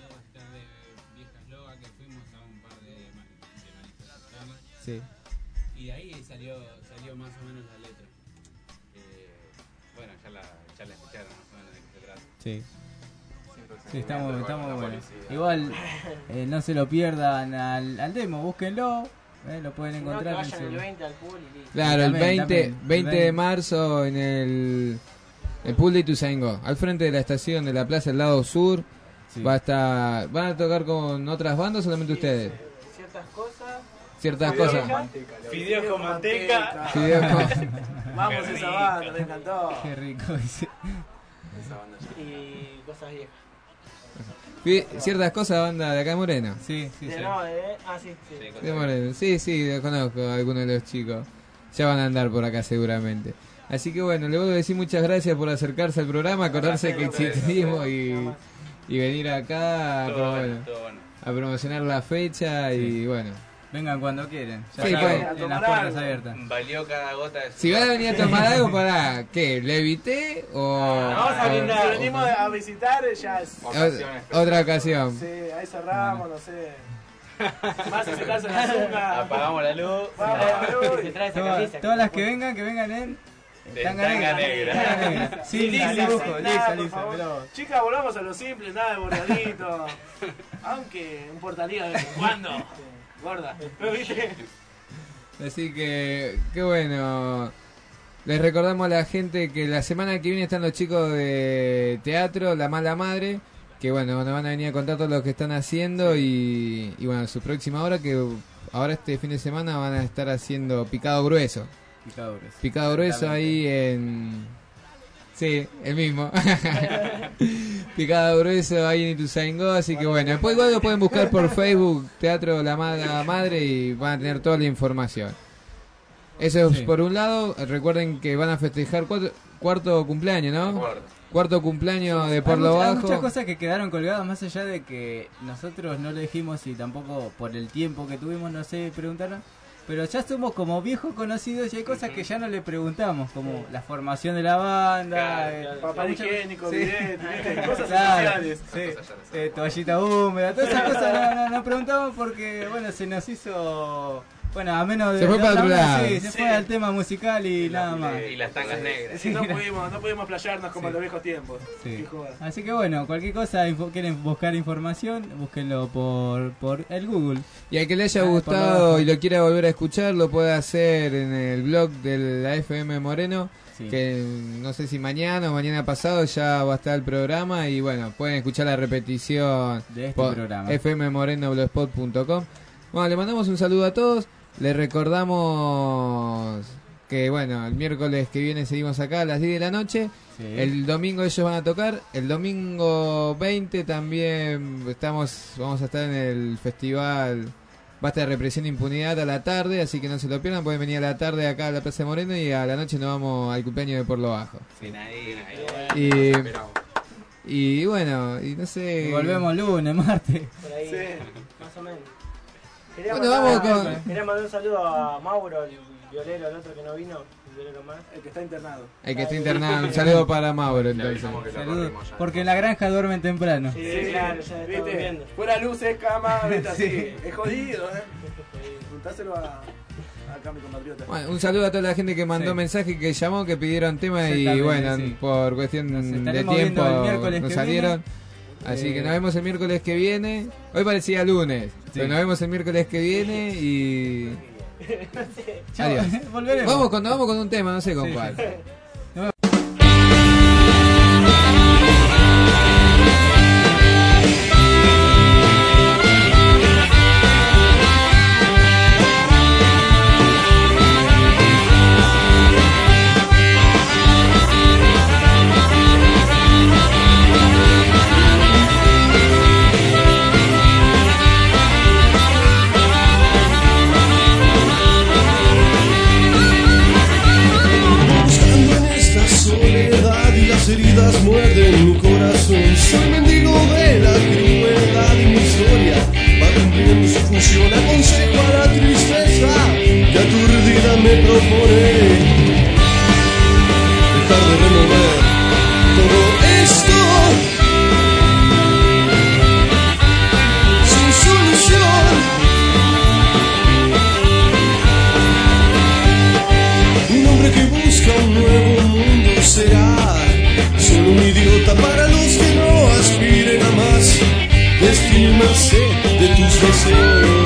Sí. Y de ahí salió más o menos la letra. Bueno, ya la escucharon más o menos de qué se trata. Sí. Sí, está muy bueno. Igual, no se lo pierdan al demo, búsquenlo. Lo pueden encontrar. No, que vayan el 20 al pool y listo. Claro, el También. 20 de marzo en el pool de Ituzaingó, al frente de la estación de la plaza del lado sur. Sí. ¿Van a tocar con otras bandas o solamente ustedes? Ciertas cosas. Fideos con manteca. Fideos con... Vamos a esa banda, me encantó. Qué rico ese. Esa banda. Y cosas viejas. Ciertas cosas, banda de acá de Moreno. Sí. Sí. De Moreno. Sí, conozco a algunos de los chicos. Ya van a andar por acá seguramente. Así que bueno, le vuelvo a decir muchas gracias por acercarse al programa, acordarse que existimos y venir acá a promocionar la fecha y bueno. Vengan cuando quieren. Ya Sí, en las puertas abiertas. Valió cada gota de Si van a venir a tomar algo, ¿para qué? ¿Levité o...? Vamos a brindar. Si venimos a visitar, ya es... Otra ocasión. Sí, ahí cerramos, no sé. Más a secarse la azúcar. Apagamos la luz. Todas las que vengan en... Tanga negra. Sí, listo. Chicas, volvamos a lo simple, nada de bordadito. Aunque un portalillo de vez en cuando. Gorda, ¿lo viste? Así que, qué bueno. Les recordamos a la gente que la semana que viene están los chicos de teatro, La Mala Madre, que bueno, nos van a venir a contar todo lo que están haciendo y bueno, su próxima hora, que ahora este fin de semana van a estar haciendo Picado Grueso. Picado Grueso ahí en... Sí, el mismo. Picado Grueso ahí en Ituzaingó, así que bueno, después igual lo pueden buscar por Facebook, Teatro La Mala Madre, y van a tener toda la información. Eso es por un lado. Recuerden que van a festejar cuarto cumpleaños, ¿no? Cuarto cumpleaños de Por lo Bajo. Hay muchas cosas que quedaron colgadas, más allá de que nosotros no lo dijimos y tampoco por el tiempo que tuvimos, no sé, preguntaron. Pero ya somos como viejos conocidos y hay cosas que ya no le preguntamos, como la formación de la banda, papel higiénico, billete, cosas especiales, sí. Toallita húmeda, todas esas cosas no preguntamos porque, bueno, se nos hizo... Bueno, a menos de... Se fue para otro lado. Sí, se fue al tema musical y nada más. Y las tangas negras. Sí, no pudimos playarnos como en los viejos tiempos. Sí. Así que bueno, cualquier cosa, quieren buscar información, búsquenlo por el Google. Y al que le haya gustado y lo quiera volver a escuchar, lo puede hacer en el blog de la FM Moreno, que no sé si mañana o mañana pasado ya va a estar el programa y bueno, pueden escuchar la repetición de este por programa. fmmorenoblogspot.com. Bueno, le mandamos un saludo a todos. Les recordamos que bueno, el miércoles que viene seguimos acá a las 10 de la noche. Sí. El domingo ellos van a tocar. El domingo 20 también vamos a estar en el festival Basta de Represión e Impunidad a la tarde, así que no se lo pierdan. Pueden venir a la tarde acá a la Plaza de Moreno y a la noche nos vamos al cumpleaños de Por lo Bajo. Y bueno, y no sé. Y volvemos lunes, martes. Por ahí, más o menos. Quería mandar un saludo a Mauro, el violero, el otro que no vino, el violero más, el que está internado. El que está internado, un saludo para Mauro entonces. Saludos, porque en la granja duermen temprano. Sí, claro, ya está durmiendo. Fuera luces, cama, vete así. Es jodido, Preguntáselo a acá mi compatriota. Bueno, un saludo a toda la gente que mandó mensaje, que llamó, que pidieron tema y bueno, por cuestión de tiempo nos salieron. Así que nos vemos el miércoles que viene. Hoy parecía lunes, pero nos vemos el miércoles que viene y... Adiós. Vamos con un tema, no sé con cuál. palabras muerden mi corazón. Soy mendigo de la crueldad y mi historia va cumpliendo su función. Aconsejo a la tristeza que aturdida me propone dejar de remover todo esto sin solución. Un hombre que busca un nuevo mundo será solo un idiota para los que no aspiren a más. Destino y merced de tus deseos.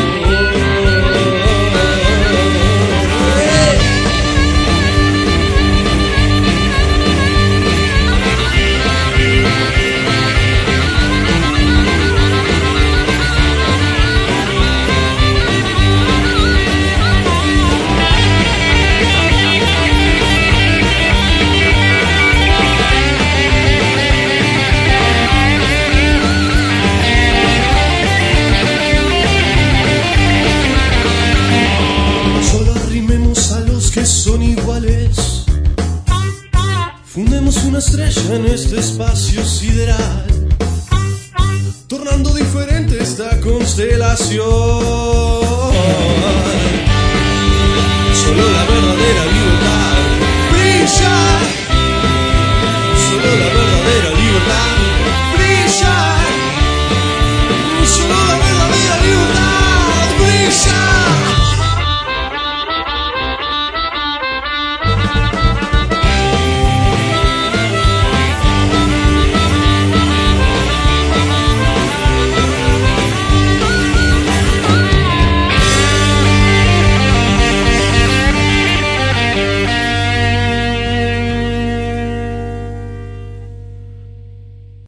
Son iguales, fundemos una estrella en este espacio sideral, tornando diferente esta constelación.